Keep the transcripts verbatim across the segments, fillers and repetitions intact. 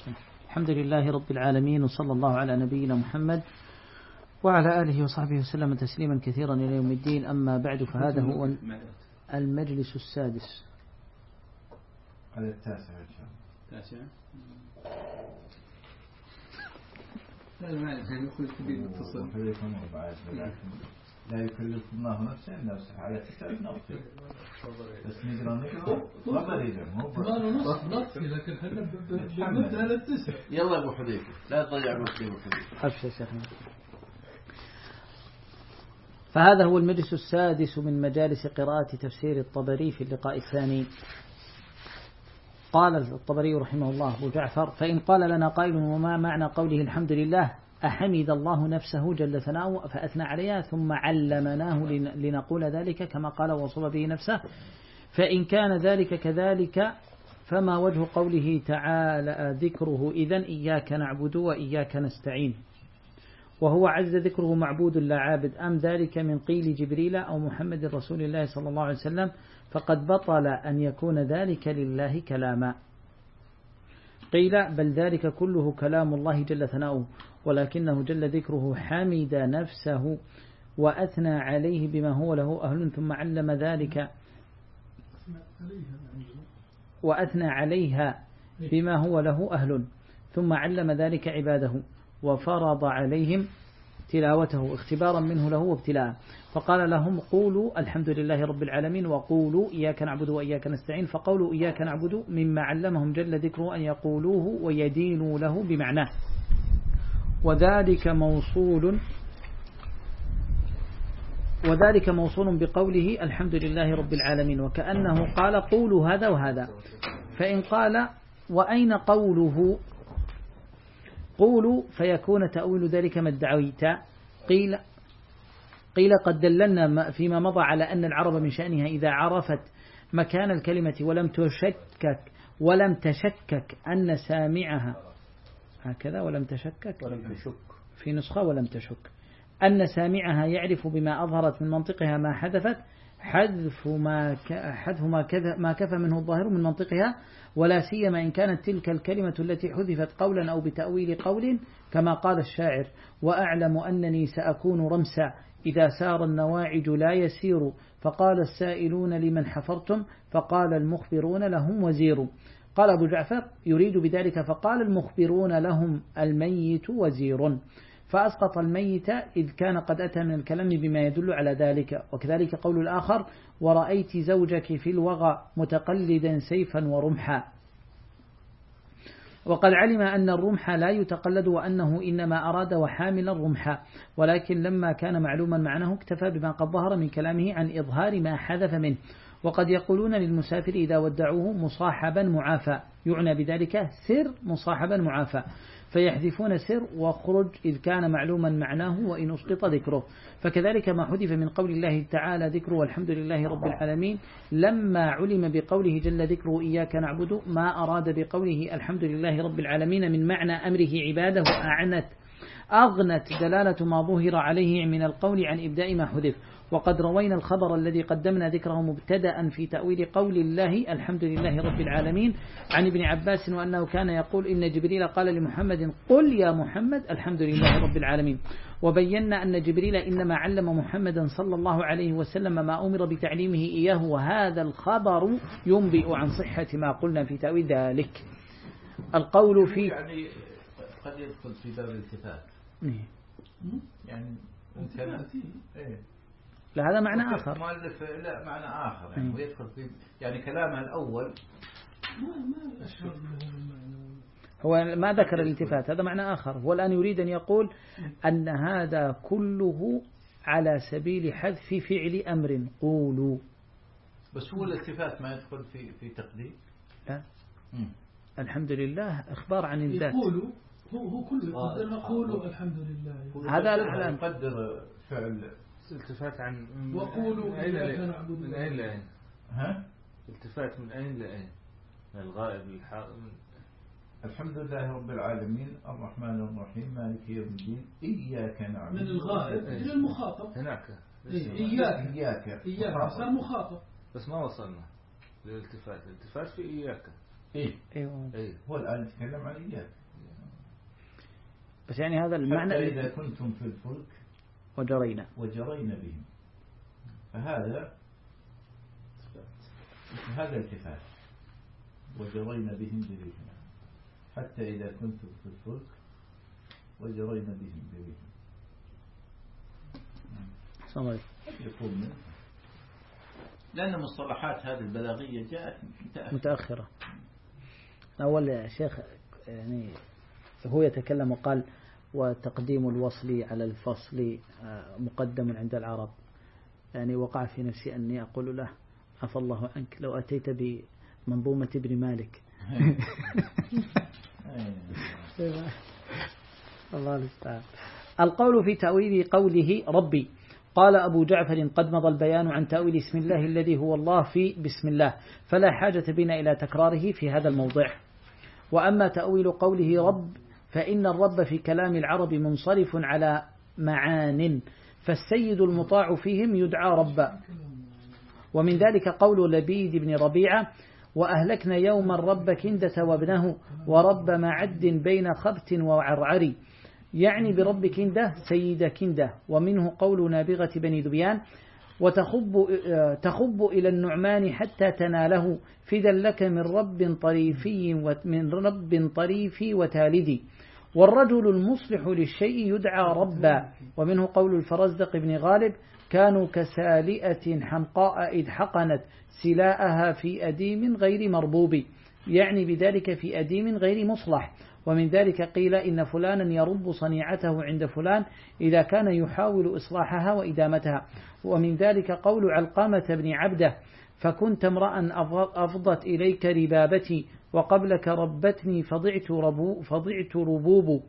أحسن. الحمد لله رب العالمين، وصلى الله على نبينا محمد وعلى آله وصحبه وسلم تسليما كثيرا إلى يوم الدين. أما بعد، فهذا هو المجلس السادس. هذا التاسع إن شاء الله. التاسع. لا لا ما يدخل في المتصل. خليكم أربعة لكن لا يكلف الله نفسا إلا وسعها على كتاب نفسه. بس نقرأ نقرأ خبر إذا مو نص نص لكن احنا بنبدأ على التسع. يلا أبو حذيفة لا تضيع وقت أبو حذيفة. أبشر شيخنا. فهذا هو المجلس السادس من مجالس قراءة تفسير الطبري في اللقاء الثاني. قال الطبري رحمه الله أبو جعفر: فإن قال لنا قائل وما معنى قوله الحمد لله، أحمد الله نفسه جل ثناؤه فأثنى عليها ثم علمناه لنقول ذلك كما قال ووصف به نفسه؟ فإن كان ذلك كذلك فما وجه قوله تعالى ذكره إذن إياك نعبد وإياك نستعين، وهو عز ذكره معبود لا عابد، أم ذلك من قيل جبريل أو محمد رسول الله صلى الله عليه وسلم؟ فقد بطل أن يكون ذلك لله كلاما. قيل بل ذلك كله كلام الله جل ثناؤه، ولكنه جل ذكره حمد نفسه وأثنى عليه بما هو له أهل، ثم علم ذلك وأثنى عليها بما هو له أهل، ثم علم ذلك عباده وفرض عليهم تلاوته اختبارا منه له وابتلاء، فقال لهم قولوا الحمد لله رب العالمين وقولوا إياك نعبد وإياك نستعين. فقولوا إياك نعبد مما علمهم جل ذكره أن يقولوه ويدينوا له بمعناه، وذلك موصول وذلك موصول بقوله الحمد لله رب العالمين، وكأنه قال قولوا هذا وهذا. فإن قال وأين قوله قولوا فيكون تأويل ذلك ما ادعيت. قيل قيل قد دللنا فيما مضى على أن العرب من شأنها إذا عرفت مكان الكلمة ولم تشكك ولم تشكك أن سامعها، هكذا ولم تشكك ولم تشك في نسخة ولم تشك أن سامعها يعرف بما أظهرت من منطقها ما حذفت، حذف ما حذف ما كذا ما كفى منه الظاهر من منطقها، ولا سيما إن كانت تلك الكلمة التي حذفت قولا أو بتأويل قول، كما قال الشاعر: وأعلم أنني سأكون رمسا إذا سار النواعج لا يسير، فقال السائلون لمن حفرتم، فقال المخبرون لهم وزير. قال أبو جعفر يريد بذلك فقال المخبرون لهم الميت وزير، فأسقط الميت إذ كان قد أتى من الكلام بما يدل على ذلك. وكذلك قول الآخر: ورأيت زوجك في الوغى متقلدا سيفا ورمحا. وقد علم أن الرمح لا يتقلد وأنه إنما أراد وحامل الرمح، ولكن لما كان معلوما معناه اكتفى بما قد ظهر من كلامه عن إظهار ما حذف منه. وقد يقولون للمسافر إذا ودعوه مصاحبا معافى، يعنى بذلك سر مصاحبا معافى، فيحذفون سر واخرج إذ كان معلوما معناه وإن أسقط ذكره. فكذلك ما حذف من قول الله تعالى ذكره والحمد لله رب العالمين لما علم بقوله جل ذكره إياك نعبد ما أراد بقوله الحمد لله رب العالمين من معنى أمره عباده، أعنت أغنت دلالة ما ظهر عليه من القول عن إبداء ما حذف. وقد روينا الخبر الذي قدمنا ذكره مبتدأ في تأويل قول الله الحمد لله رب العالمين عن ابن عباس، وأنه كان يقول إن جبريل قال لمحمد قل يا محمد الحمد لله رب العالمين. وبينا أن جبريل إنما علم محمدا صلى الله عليه وسلم ما أمر بتعليمه إياه، وهذا الخبر ينبئ عن صحة ما قلنا في تأويل ذلك. القول في يعني قد يدخل في باب الالتفات، يعني ممكن إيه لا هذا معنى آخر، مؤلف لا معنى آخر يعني ويدخل في يعني كلامه الأول هو ما ذكر الالتفات، هذا معنى آخر. هو الآن يريد أن يقول أن هذا كله على سبيل حذف فعل أمر قولوا، بس هو الالتفات ما يدخل في في تقدير. لا مم. الحمد لله إخبار عن الذات، يقولوا هو هو كله يقدر قولوا الحمد لله، هذا الآن يقدر فعل التفات عن وقولوا من أين لأين من أين لأين ها التفات من أين لأين من الغائب للحاضر. الحمد لله رب العالمين الرحمن الرحيم مالك يوم الدين إياك نعبد من الغائب إلى المخاطب هناك إياك إياك إياك صار مخاطب، بس ما وصلنا للالتفات. الالتفات في إياك إيه أيوة. إيه هو الآن يتكلم عن إياك. بس يعني هذا المعنى حتى إذا كنتم في الفلك وجرينا وجرينا بهم، فهذا هذا التفات وجرينا بهم بريحنا، حتى إذا كنتم في الفلك وجرينا بهم بريحنا. صحيح. يكون منه لأن مصطلحات هذه البلاغية جاءت متأخرة, متأخرة. أول شيخ يعني هو يتكلم وقال وتقديم الوصل على الفصل مقدم عند العرب، يعني وقع في نفسي أني أقول له عفى الله عنك لو أتيت بمنظومة ابن مالك. الله المستعان. القول في تأويل قوله ربي. قال أبو جعفر قد مضى البيان عن تأويل اسم الله الذي هو الله في بسم الله، فلا حاجة بنا إلى تكراره في هذا الموضع. وأما تأويل قوله رب فإن الرب في كلام العرب منصرف على معان، فالسيد المطاع فيهم يدعى ربا. ومن ذلك قول لبيد بن ربيعة وأهلكنا يوما رب كندة وابنه ورب معد بين خبت وعرعر، يعني برب كندة سيد كندة. ومنه قول نابغة بني ذبيان وتخب تخب إلى النعمان حتى تناله فدا لك من رب طريفي ومن رب طريفي وتالدي. والرجل المصلح للشيء يدعى ربا. ومنه قول الفرزدق بن غالب كانوا كسالئة حمقاء إذ حقنت سلاءها في أديم غير مربوب، يعني بذلك في أديم غير مصلح. ومن ذلك قيل إن فلانا يرب صنيعته عند فلان إذا كان يحاول إصلاحها وإدامتها. ومن ذلك قول علقامة بن عبده فكنت امرأ أفضت إليك ربابتي وقبلك ربتني فضعت, ربو فضعت ربوب،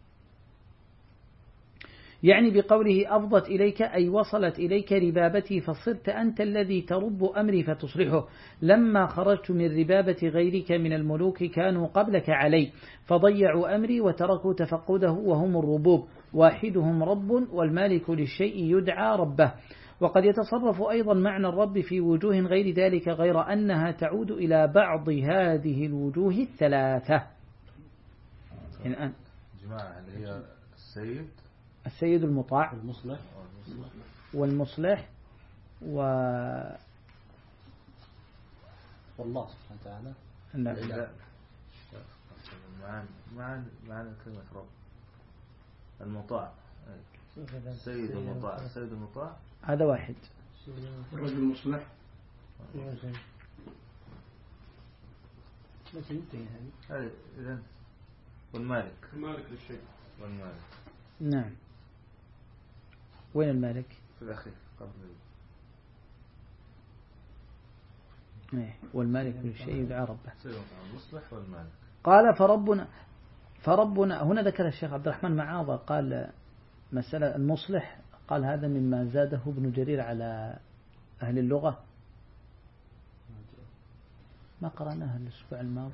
يعني بقوله أفضت إليك أي وصلت إليك ربابتي فصرت أنت الذي ترب أمري فتصلحه. لما خرجت من ربابة غيرك من الملوك كانوا قبلك علي فضيعوا أمري وتركوا تفقده وهم الربوب، واحدهم رب والمالك للشيء يدعى ربه. وقد يتصرف أيضا معنى الرب في وجوه غير ذلك غير أنها تعود إلى بعض هذه الوجوه الثلاثة. الآن جماعة اللي هي السيد السيد المطاع والمصلح والمصلح و والله سبحانه وتعالى. لا معنى معنى معنى كلمة رب المطاع، السيد المطاع السيد المطاع هذا واحد. الرجل المصلح هذه إذن والمالك المالك للشيء والمالك. نعم. وين المالك؟ في الأخير قبل إيه. والمالك للشيء يدعى ربه. المصلح والمالك. قال فربنا فربنا هنا ذكر الشيخ عبد الرحمن معاضة قال مسألة المصلح، قال هذا مما زاده ابن جرير على أهل اللغة. ما قرأناها الأسبوع الماضي.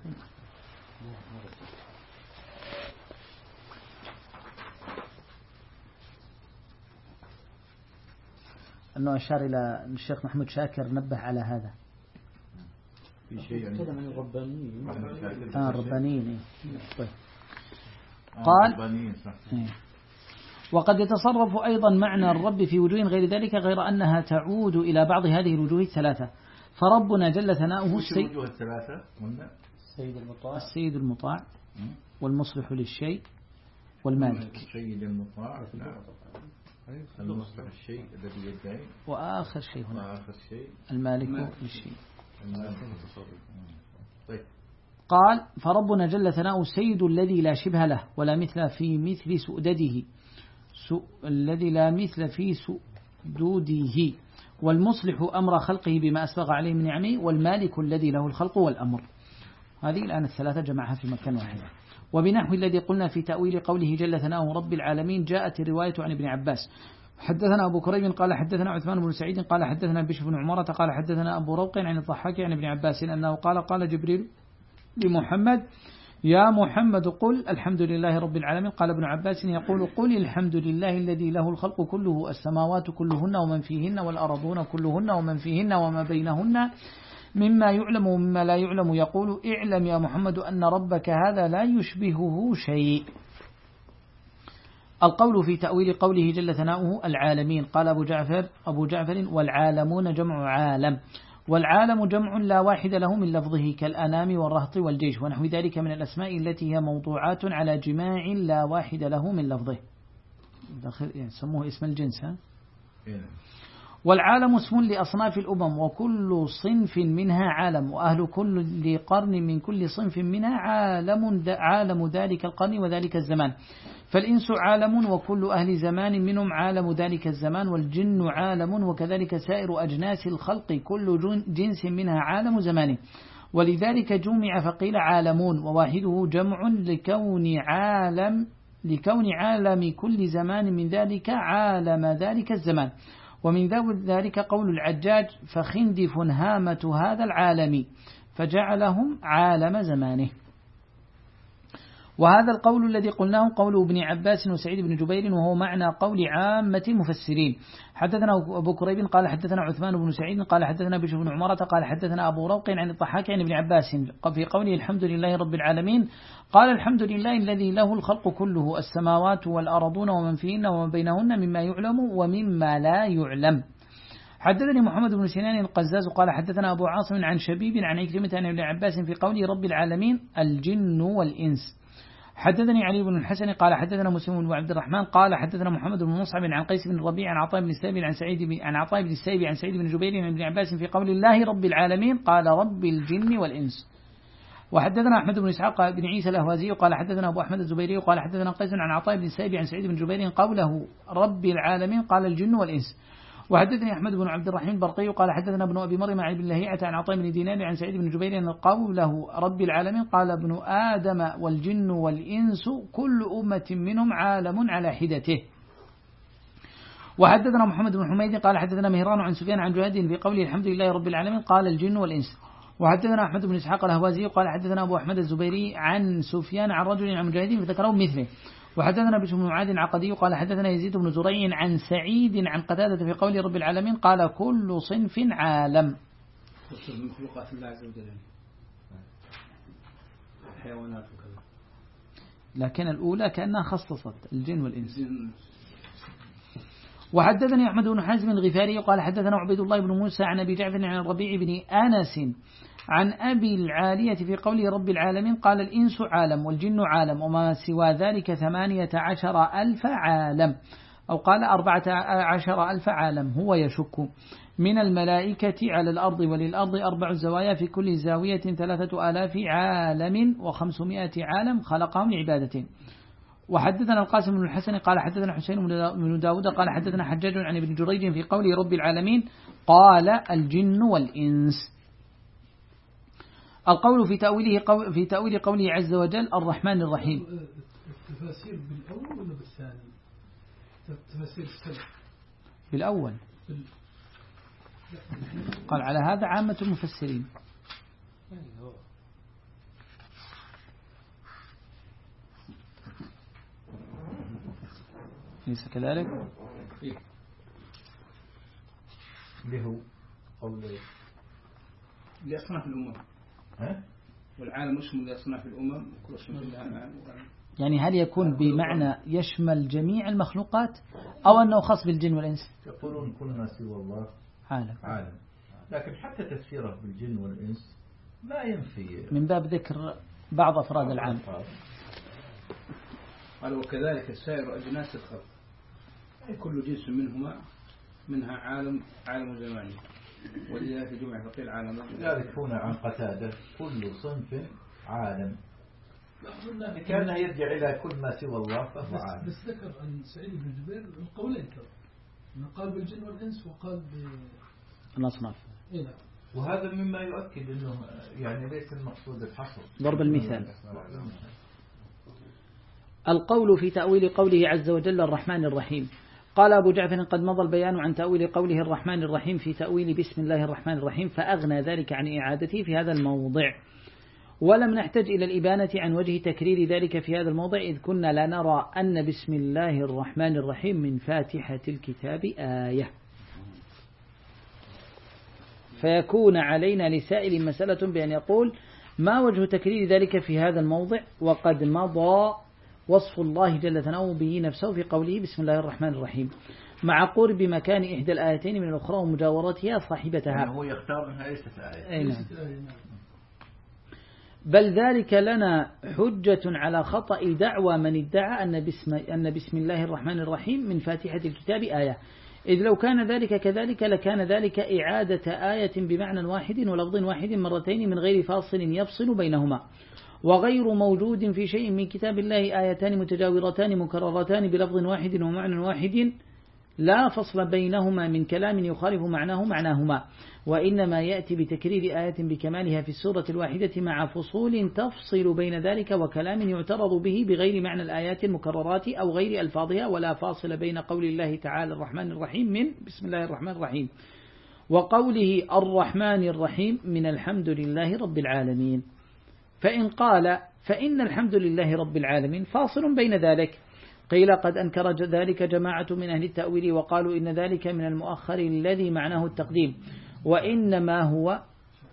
أنه أشار إلى الشيخ محمود شاكر نبه على هذا في شيء يعني من الربانيين آه الربانيين. طيب. قال وقد يتصرف أيضا معنى الرب في وجوه غير ذلك غير أنها تعود إلى بعض هذه الوجوه الثلاثة. فربنا جل ثناؤه السيد الثلاثة السيد المطاع السيد المطاع والمصلح للشيء والمالك. السيد المطاع المصلح الشيء الذي يدعي، وآخر شيء هنا وآخر شيء المالك للشيء. طيب. قال فربنا جل ثناؤه السيد الذي لا شبه له ولا مثل في مثل سؤدده سو الذي لا مثل في سؤدده، والمصلح أمر خلقه بما أسبغ عليه من نعمه، والمالك الذي له الخلق والأمر. هذه الآن الثلاثة جمعها في مكان واحد. وبنحو الذي قلنا في تأويل قوله جل ثناؤه رب العالمين جاءت الرواية عن ابن عباس حدثنا أبو كريم قال حدثنا عثمان بن سعيد قال حدثنا بشر بن عمارة قال حدثنا أبو روق عن الضحاك عن ابن عباس أنه قال قال جبريل لمحمد يا محمد قل الحمد لله رب العالمين. قال ابن عباس يقول قل الحمد لله الذي له الخلق كله السماوات كلهن ومن فيهن والأرضون كلهن ومن فيهن وما بينهن مما يعلم ومما لا يعلم يقول اعلم يا محمد أن ربك هذا لا يشبهه شيء. القول في تأويل قوله جل ثناؤه العالمين. قال أبو جعفر أبو جعفر والعالمون جمع عالم، والعالم جمع لا واحد له من لفظه كالأنام والرهط والجيش ونحو ذلك من الأسماء التي هي موضوعات على جماع لا واحد له من لفظه، يعني سموه اسم الجنس. ها؟ والعالم اسم لأصناف الأمم وكل صنف منها عالم، وأهل كل قرن من كل صنف منها عالم عالم ذلك القرن وذلك الزمان. فالإنس عالم وكل أهل زمان منهم عالم ذلك الزمان، والجن عالم وكذلك سائر أجناس الخلق كل جنس منها عالم زمانه، ولذلك جمع فقيل عالمون، وواحده جمع لكون عالم لكون عالم كل زمان من ذلك عالم ذلك الزمان. ومن ذلك قول العجاج فخندف هامة هذا العالم فجعلهم عالم زمانه. وهذا القول الذي قلناه قول ابن عباس وسعيد بن جبير، وهو معنى قول عامة المفسرين. حدثنا أبو كريب قال حدثنا عثمان بن سعيد قال حدثنا بشر بن عمرة قال حدثنا أبو روق عن الضحاك عن ابن عباس في قوله الحمد لله رب العالمين قال الحمد لله الذي له الخلق كله السماوات والأرضون ومن فيهن ومن بينهن مما يعلم ومما لا يعلم. حدثني محمد بن سنان القزاز قال حدثنا أبو عاصم عن شبيب عن عكرمة عن ابن عباس في قوله رب العالمين الجن والإنس. حدثني علي بن الحسن قال حدثنا مسلم بن عبد الرحمن قال حدثنا محمد بن مصعب عن قيس بن الربيع عن عطاء بن السائب عن سعيد بن عن عطاء بن السائب عن سعيد بن جبير عن ابن عباس في قول الله رب العالمين قال رب الجن والإنس. وحدثنا أحمد بن إسحاق بن عيسى الأهوازي قال حدثنا أبو أحمد الزبيري قال حدثنا قيس عن عطاء بن السائب عن سعيد بن جبير قوله رب العالمين قال الجن والإنس. وحدثني أحمد بن عبد الرحيم البرقي قال حدثنا ابن أبي مريم عن ابن لهيعة عن عطاء بن دينار عن سعيد بن جبير أن قوله رب العالمين قال ابن آدم والجن والإنس كل أمة منهم عالم على حدته. وحدثنا محمد بن حميد قال حدثنا مهران عن سفيان عن جهاد في قوله الحمد لله رب العالمين قال الجن والإنس. وحدثنا أحمد بن إسحاق الأهوازي قال حدثنا أبو أحمد الزبيري عن سفيان عن رجل عن مجاهدين فذكروا مثله. وحدثنا بشر بن معاذ العقدي قال حدثنا يزيد بن زريع عن سعيد عن قتادة في قول رب العالمين قال كل صنف عالم. مخلوقات الله عز وجل الحيوانات وكذا، لكن الأولى كأنها خصصت الجن والإنس. وحدثني أحمد بن حازم الغفاري قال حدثنا عبيد الله بن موسى عن أبي جعفر عن الربيع بن أنس عن أبي العالية في قوله رب العالمين قال الإنس عالم والجن عالم وما سوى ذلك ثمانية عشر ألف عالم، أو قال أربعة عشر ألف عالم هو يشك من الملائكة على الأرض، وللأرض أربع زوايا في كل زاوية ثلاثة آلاف عالم وخمسمائة عالم خلقهم لعبادته. وحدثنا القاسم بن الحسن قال حدثنا حسين بن داود قال حدثنا حجاج عن ابن جريج في قوله رب العالمين قال الجن والإنس. القول في تأويله قول في تأويل قوله عز وجل الرحمن الرحيم. التفاسير بالأول ولا بالثاني؟ التفاسير السلف بالأول. قال على هذا عامة المفسرين. ليس كذلك؟ اللي هو قول لأصناف الأمم. ها؟ والعالم اسمه لأصناف الأمم كل اسم لها. يعني هل يكون بمعنى يشمل جميع المخلوقات أو أنه خاص بالجن والإنس؟ يقولون كل ما سوى الله عالم. عالم، لكن حتى تفسيره بالجن والإنس لا ينفي من باب ذكر بعض أفراد العام. قال وكذلك سائر أجناس الخلق كل جنس منهما منها عالم عالم زماني، ولذلك جمع فقيل عالم. لذلك هنا عن قتادة كل صنف عالم، كان يرجع إلى كل ما سوى الله فهو عالم. بس ذكر عن سعيد بن جبير القولين ترى، قال بالجن والإنس وقال بالأصناف. إيه. وهذا مما يؤكد أنه يعني ليس المقصود الحصر، ضرب المثال. القول في تأويل قوله عز وجل الرحمن الرحيم. قال أبو جعفر قد مضى البيان عن تأويل قوله الرحمن الرحيم في تأويل بسم الله الرحمن الرحيم، فأغنى ذلك عن إعادته في هذا الموضع، ولم نحتج إلى الإبانة عن وجه تكرير ذلك في هذا الموضع، إذ كنا لا نرى أن بسم الله الرحمن الرحيم من فاتحة الكتاب آية. فيكون علينا لسائل مسألة بأن يقول ما وجه تكرير ذلك في هذا الموضع وقد مضى وصف الله جل ثناؤه به نفسه في قوله بسم الله الرحمن الرحيم مع قرب مكان إحدى الآيتين من الأخرى ومجاورتها صاحبتها. يعني هو يختار أنها ليست آية. نعم. بل ذلك لنا حجة على خطأ دعوى من ادعى أن بسم, أن بسم الله الرحمن الرحيم من فاتحة الكتاب آية، إذ لو كان ذلك كذلك لكان ذلك إعادة آية بمعنى واحد ولفظ واحد مرتين من غير فاصل يفصل بينهما، وغير موجود في شيء من كتاب الله آيتان متجاورتان مكررتان بلفظ واحد ومعنى واحد لا فصل بينهما من كلام يخالف معناه معناهما، وإنما يأتي بتكرير آية بكمالها في السورة الواحدة مع فصول تفصل بين ذلك وكلام يعترض به بغير معنى الآيات المكررات أو غير ألفاظها، ولا فاصل بين قول الله تعالى الرحمن الرحيم من بسم الله الرحمن الرحيم وقوله الرحمن الرحيم من الحمد لله رب العالمين. فإن قال فإن الحمد لله رب العالمين فاصل بين ذلك، قيل قد أنكر ذلك جماعة من أهل التأويل وقالوا إن ذلك من المؤخر الذي معناه التقديم، وإنما هو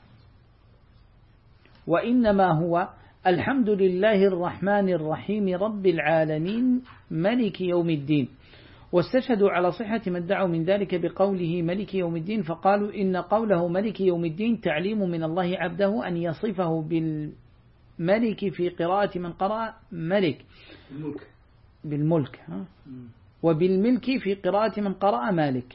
وإنما هو الحمد لله الرحمن الرحيم رب العالمين ملك يوم الدين. واستشهدوا على صحة ما ادعوا من ذلك بقوله ملك يوم الدين، فقالوا إن قوله ملك يوم الدين تعليم من الله عبده أن يصفه بالملك في قراءة من قرأ ملك الملك بالملك ها؟ وبالملك في قراءة من قرأ مالك.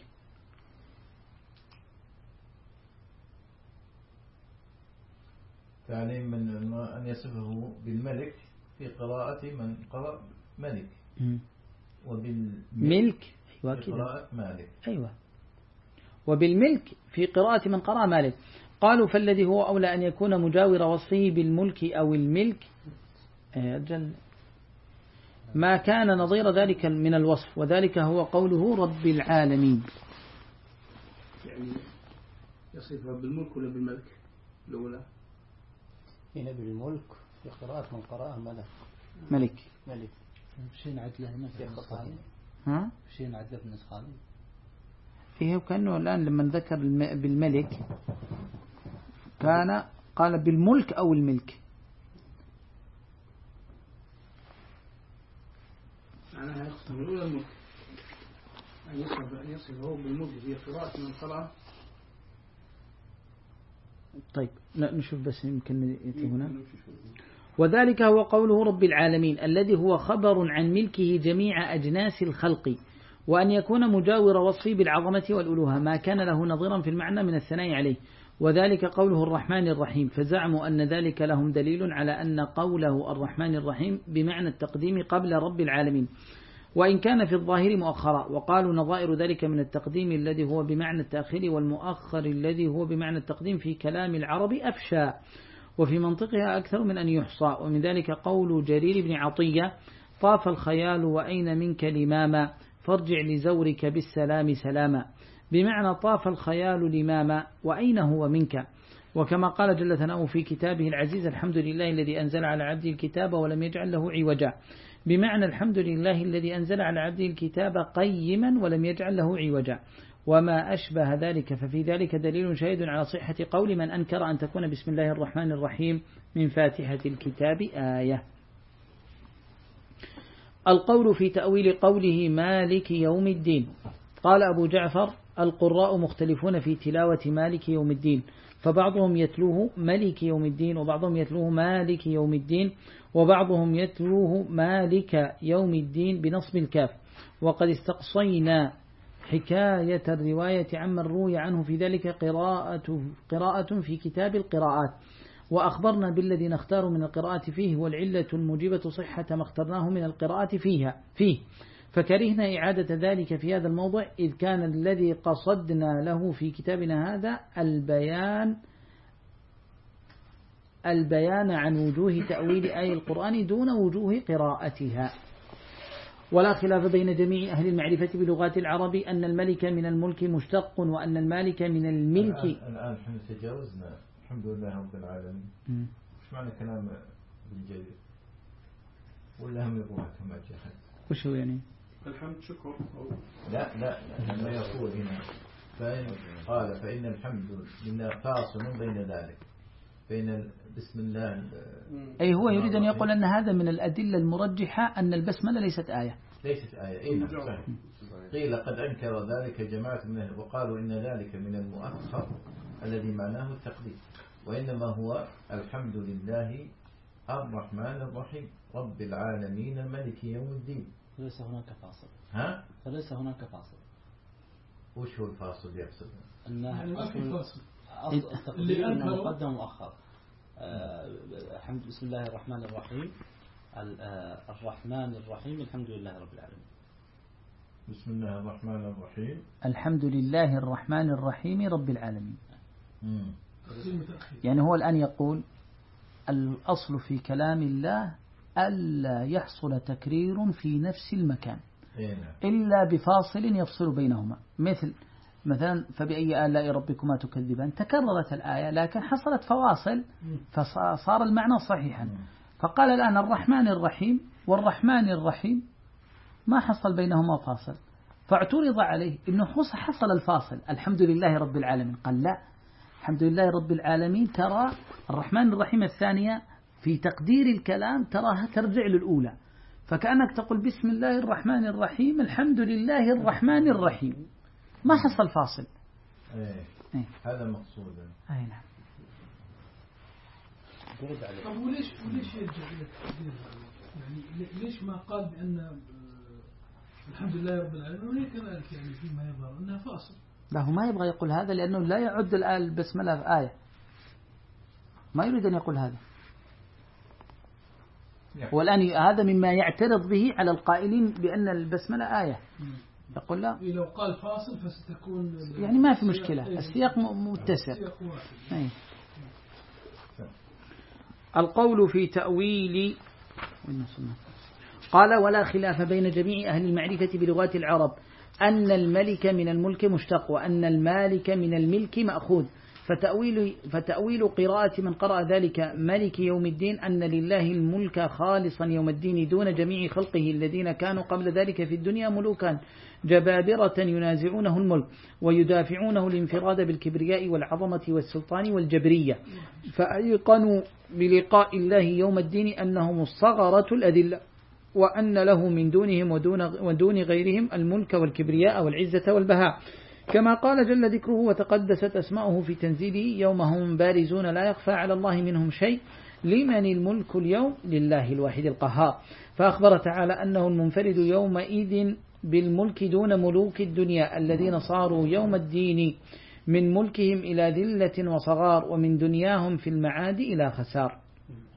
تعليم من أن يصفه بالملك في قراءة من قرأ ملك وبالملك في قراءة مالك. أيوة وبالملك في قراءة من قرأ مالك. قالوا فالذي هو أولى أن يكون مجاور وصفه بالملك أو الملك ما كان نظير ذلك من الوصف، وذلك هو قوله رب العالمين. يعني يصفها بالملك ولا بالملك الأولى؟ هنا بالملك في قراءة من قراءة ملك ملك ملك شيء عدله هنا في النسخة ها شيء عدله في النسخة فيه كأنه الآن لما ذكر بالملك كان قال بالملك أو الملك. معناها يقسم الأولى الملك أن يصف أن يصفه بالملك في قراءة من قراءة. طيب لا نشوف بس يمكن هنا. وذلك هو قوله رب العالمين الذي هو خبر عن ملكه جميع أجناس الخلق، وأن يكون مجاور وصفه بالعظمة والألوهة ما كان له نظيرا في المعنى من الثناء عليه، وذلك قوله الرحمن الرحيم، فزعموا أن ذلك لهم دليل على أن قوله الرحمن الرحيم بمعنى التقديم قبل رب العالمين، وإن كان في الظاهر مؤخرا، وقالوا نظائر ذلك من التقديم الذي هو بمعنى التأخير والمؤخر الذي هو بمعنى التقديم في كلام العرب أفشى، وفي منطقها أكثر من أن يحصى. ومن ذلك قول جرير بن عطية طاف الخيال وأين منك لماما فارجع لزورك بالسلام سلاما، بمعنى طاف الخيال لماما وأين هو منك. وكما قال جل ثناؤه في كتابه العزيز الحمد لله الذي أنزل على عبده الكتاب ولم يجعل له عوجا، بمعنى الحمد لله الذي أنزل على عبده الكتاب قيما ولم يجعل له عوجا، وما أشبه ذلك. ففي ذلك دليل شاهد على صحة قول من أنكر أن تكون بسم الله الرحمن الرحيم من فاتحة الكتاب آية. القول في تأويل قوله مالك يوم الدين. قال أبو جعفر القراء مختلفون في تلاوة مالك يوم الدين، فبعضهم يتلوه ملك يوم الدين، وبعضهم يتلوه مالك يوم الدين، وبعضهم يتلوه مالك يوم الدين بنصب الكاف. وقد استقصينا حكاية الرواية عمن روي عنه في ذلك قراءة, قراءة في كتاب القراءات، وأخبرنا بالذي نختار من القراءة فيه، والعلة الموجبة صحة ما اخترناه من القراءة فيها فيه، فكرهنا إعادة ذلك في هذا الموضع، إذ كان الذي قصدنا له في كتابنا هذا البيان البيان عن وجوه تأويل آية القرآن دون وجوه قراءتها. ولا خلاف بين جميع أهل المعرفة بلغات العرب أن الملك من الملك مشتق، وأن المالك من الملك. الآن نحن تجاوزنا الحمد لله رب العالمين. وش معنى كلام بالجليل ولا هم يقولها كما جاء؟ وش هو يعني؟ الحمد شكر. لا لا لما يقول هنا فإن قال فإن الحمد لله فاصل بين ذلك بين بسم الله. أي هو يريد أن يقول أن هذا من الأدلة المرجحة أن البسملة ليست آية. ليست آية. إيه صحيح. قيل قد أنكر ذلك جماعة من أهل وقالوا إن ذلك من المؤخر الذي معناه التقديم، وإنما هو الحمد لله الرحمن الرحيم رب العالمين ملك يوم الدين. ليس هناك فاصل. ها؟ فليس هناك فاصل. وش هو الفاصل يقصد؟ يعني ما في فاصل. أصل التقديم أنه مقدم ومؤخر. الحمد بسم الله الرحمن الرحيم الرحمن الرحيم الحمد لله رب العالمين. بسم الله الرحمن الرحيم الحمد لله الرحمن الرحيم رب العالمين. مم. يعني هو الآن يقول الأصل في كلام الله ألا يحصل تكرير في نفس المكان إلا بفاصل يفصل بينهما، مثل مثلا فبأي آلاء ربكما تكذبان، تكررت الآية لكن حصلت فواصل فصار المعنى صحيحا. فقال الآن الرحمن الرحيم والرحمن الرحيم ما حصل بينهما فاصل، فاعترض عليه إنه حصل الفاصل الحمد لله رب العالمين. قال لا، الحمد لله رب العالمين ترى الرحمن الرحيم الثانية في تقدير الكلام تراها ترجع للأولى، فكأنك تقول بسم الله الرحمن الرحيم الحمد لله الرحمن الرحيم، ما حصل فاصل. ايه. ايه. هذا مقصود. اي نعم. طب وليش وليش يرجع إلى التقدير؟ يعني ليش ما قال بأن الحمد لله رب العالمين وليه كذلك يعني فيما يظهر أنها فاصل؟ لا، هو ما يبغى يقول هذا لأنه لا يعد الآية البسملة في آية، ما يريد أن يقول هذا. والآن هذا مما يعترض به على القائلين بأن البسملة آية. يقول لا، لو قال فاصل فستكون يعني ما في مشكلة، السياق متسع. القول في تأويل قال ولا خلاف بين جميع أهل المعرفة بلغات العرب أن الملك من الملك مشتق وأن المالك من الملك مأخوذ، فتأويل, فتأويل قراءة من قرأ ذلك ملك يوم الدين أن لله الملك خالصا يوم الدين دون جميع خلقه الذين كانوا قبل ذلك في الدنيا ملوكا جبابرة ينازعونه الملك ويدافعونه الانفراد بالكبرياء والعظمة والسلطان والجبرية، فأيقنوا بلقاء الله يوم الدين أنهم الصغرة الأذلة وأن له من دونهم ودون, ودون غيرهم الملك والكبرياء والعزة والبهاء، كما قال جل ذكره وتقدست أسماؤه في تنزيله يوم هم بارزون لا يخفى على الله منهم شيء لمن الملك اليوم لله الواحد القهار، فأخبر تعالى أنه المنفرد يومئذ بالملك دون ملوك الدنيا الذين صاروا يوم الدين من ملكهم إلى ذلة وصغار ومن دنياهم في المعاد إلى خسار.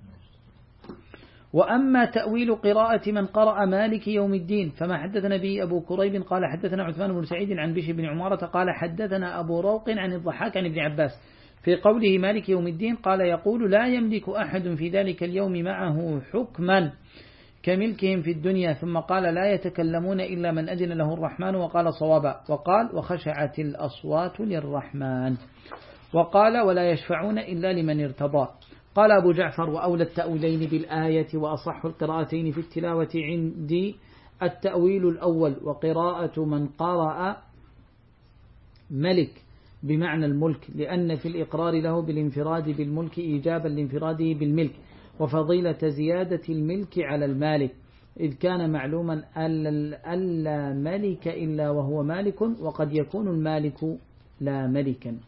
وأما تأويل قراءة من قرأ مالك يوم الدين فما حدثنا به أبو كريب قال حدثنا عثمان بن سعيد عن بشر بن عمارة قال حدثنا أبو روق عن الضحاك عن ابن عباس في قوله مالك يوم الدين قال يقول لا يملك أحد في ذلك اليوم معه حكما كملكهم في الدنيا، ثم قال لا يتكلمون إلا من أذن له الرحمن وقال صوابا، وقال وخشعت الأصوات للرحمن، وقال ولا يشفعون إلا لمن ارتضى. قال أبو جعفر وأولى التأويلين بالآية وأصح القراءتين في التلاوة عندي التأويل الأول وقراءة من قرأ ملك بمعنى الملك، لأن في الإقرار له بالانفراد بالملك إيجابا لانفراده بالملك وفضيلة زيادة الملك على المالك، إذ كان معلوما ألا ملك إلا وهو مالك وقد يكون المالك لا ملكا.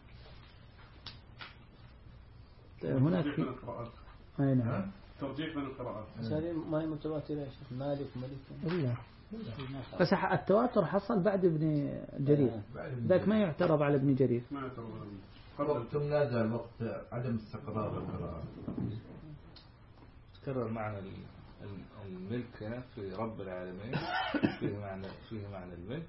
هناك في أي نعم ترجيح من القراءات هذه ما هي متواترة يا شيخ مالك ملك إلا بس التواتر حصل بعد ابن جرير، ذاك ما يعترض على ابن جرير. ما يعترض وقت نازل وقت عدم استقرار القراءة. تكرر معنى الملك هنا في رب العالمين فيه معنى فيه معنى الملك،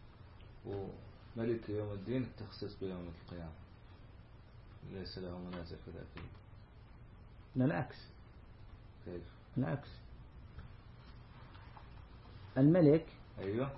وملك يوم الدين التخصيص بيوم القيامة ليس له منازع في ذاته. لا العكس. كيف؟ العكس. الملك أيوه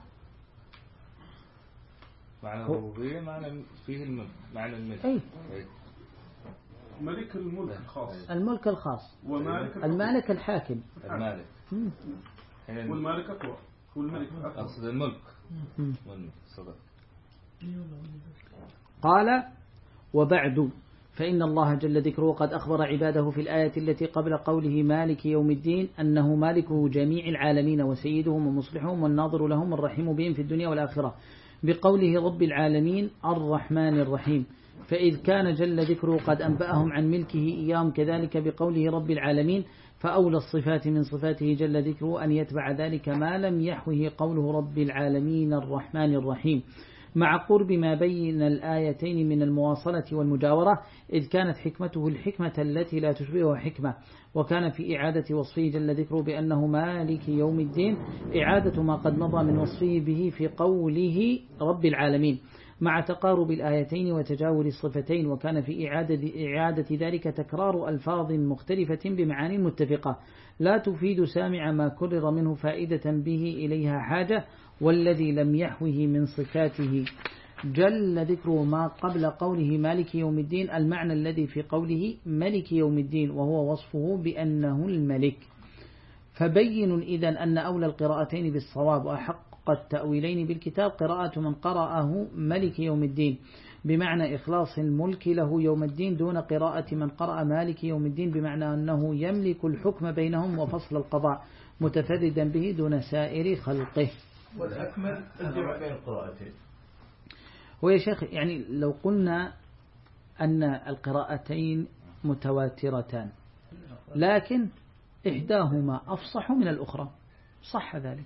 معنى الربوبية معنى فيه الملك معنى الملك. أي. أي. ملك الملك الخاص. الملك الخاص. ومالك المالك الحاكم. المالك. والمالك أقوى. والملك أقوى. أقصد الملك. والملك صدق. قال وبعد فإن الله جل ذكره قد أخبر عباده في الآية التي قبل قوله مالك يوم الدين أنه مالكه جميع العالمين وسيدهم ومصلحهم والناظر لهم الرحيم بهم في الدنيا والآخرة بقوله رب العالمين الرحمن الرحيم. فإذ كان جل ذكره قد أنبأهم عن ملكه إياهم كذلك بقوله رب العالمين، فأولى الصفات من صفاته جل ذكره أن يتبع ذلك ما لم يحوه قوله رب العالمين الرحمن الرحيم، مع قرب ما بين الآيتين من المواصلة والمجاورة، إذ كانت حكمته الحكمة التي لا تشبهها حكمة. وكان في إعادة وصفه جل ذكره بأنه مالك يوم الدين إعادة ما قد مضى من وصفه به في قوله رب العالمين، مع تقارب الآيتين وتجاور الصفتين. وكان في إعادة, إعادة ذلك تكرار ألفاظ مختلفة بمعاني متفقة لا تفيد سامع ما كرر منه فائدة به إليها حاجة، والذي لم يحوه من صفاته جل ذكره ما قبل قوله مالك يوم الدين المعنى الذي في قوله ملك يوم الدين، وهو وصفه بأنه الملك. فبين إذن أن أولى القراءتين بالصواب وأحق التأويلين بالكتاب قراءة من قرأه ملك يوم الدين بمعنى إخلاص الملك له يوم الدين، دون قراءة من قرأ مالك يوم الدين بمعنى أنه يملك الحكم بينهم وفصل القضاء متفردا به دون سائر خلقه. والأكمل الجمع بين القراءتين. ويا شيخ يعني لو قلنا أن القراءتين متواترتان لكن إحداهما أفصح من الأخرى، صح ذلك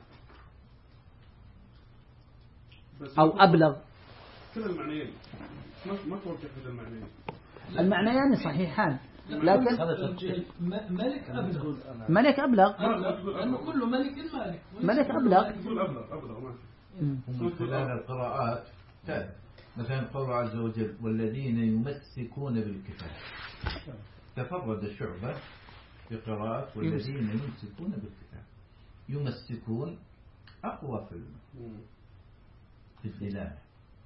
أو أبلغ؟ كلا المعنيين ما توجه إلى المعنيين، المعنيان صحيحان لكن ملك أبلغ ملك أبلغ لأنه كله ملك المالك ملك أبلغ أبلغ أبلغ ومن خلال القراءات مثلا قوله عز وجل والذين يمسكون بالكتاب، تفرد الشعبة بقراءة والذين يمسكون بالكتاب. يمسكون أقوى في في الدلالة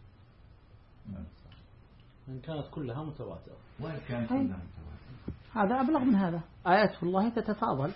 إن كانت كلها متواترة، وإن كانت كلها متواترة هذا أبلغ من هذا، آيات الله تتفاضل.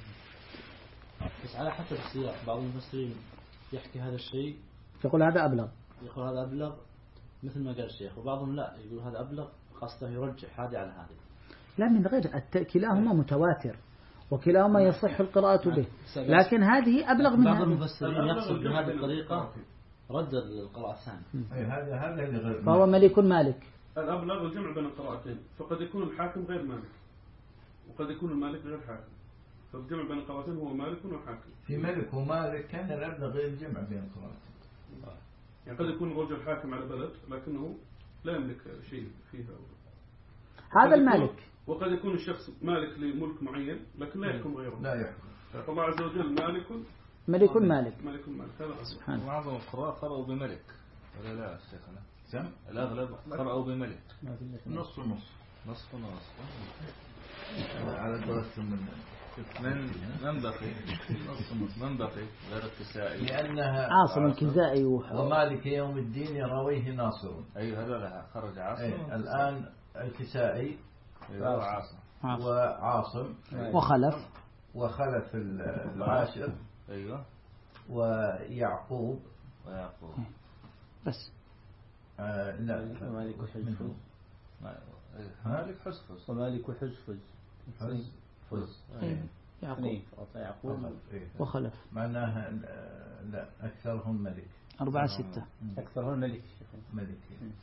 بس على حسب السياق بعض المفسرين يحكي هذا الشيء يقول هذا أبلغ، يقول هذا أبلغ مثل ما قال الشيخ، وبعضهم لا يقول هذا أبلغ قصده يرجح هذه على هذه. لا من غير كلاهما متواتر وكلاهما يصح القراءة به، لكن هذه أبلغ من بعض هذه. المفسرين يقصد بهذه الطريقة رد القراءة الثانية. هذا هذا اللي غير فهو ملك مالك. الأبلغ الجمع بين القراءتين، فقد يكون الحاكم غير مالك وقد يكون المالك غير حاكم، فالجمع بين القراءتين هو مالك وحاكم. في ملك ومالك كان الأبلغ غير الجمع بين القراءتين. يعني قد يكون الرجل حاكم على بلد لكنه لا يملك شيء فيها، هذا المالك. وقد يكون الشخص مالك لملك معين لكن لا يحكم غيره، لا يحكم. فالله عز وجل مالك ملك مالك. ملك مالك هذا سبحان. معظم القراء قرأوا بملك ولا لا شيخنا؟ سم الأغلب قرأوا بملك. نص ونص. نصف ونص. على درجة من من من بقي؟ من بقي غير الكسائي؟ لأنها عاصم الكزائي ومالك يوم الدين يرويه ناصر. أي هذا خرج عاصم. أي الآن الكسائي وعاصم وعاصم وخلف وخلف العاشر. أيوة. ويعقوب ويعقوب بس. آه لا ومالك حجفز. مالك حجفز. ومالك حجفز. حجفز. يعقوب يعقوب وخلف. معناها لا أكثرهم ملك. أربعة ستة. أكثرهم ملك. ملك.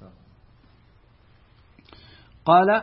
قال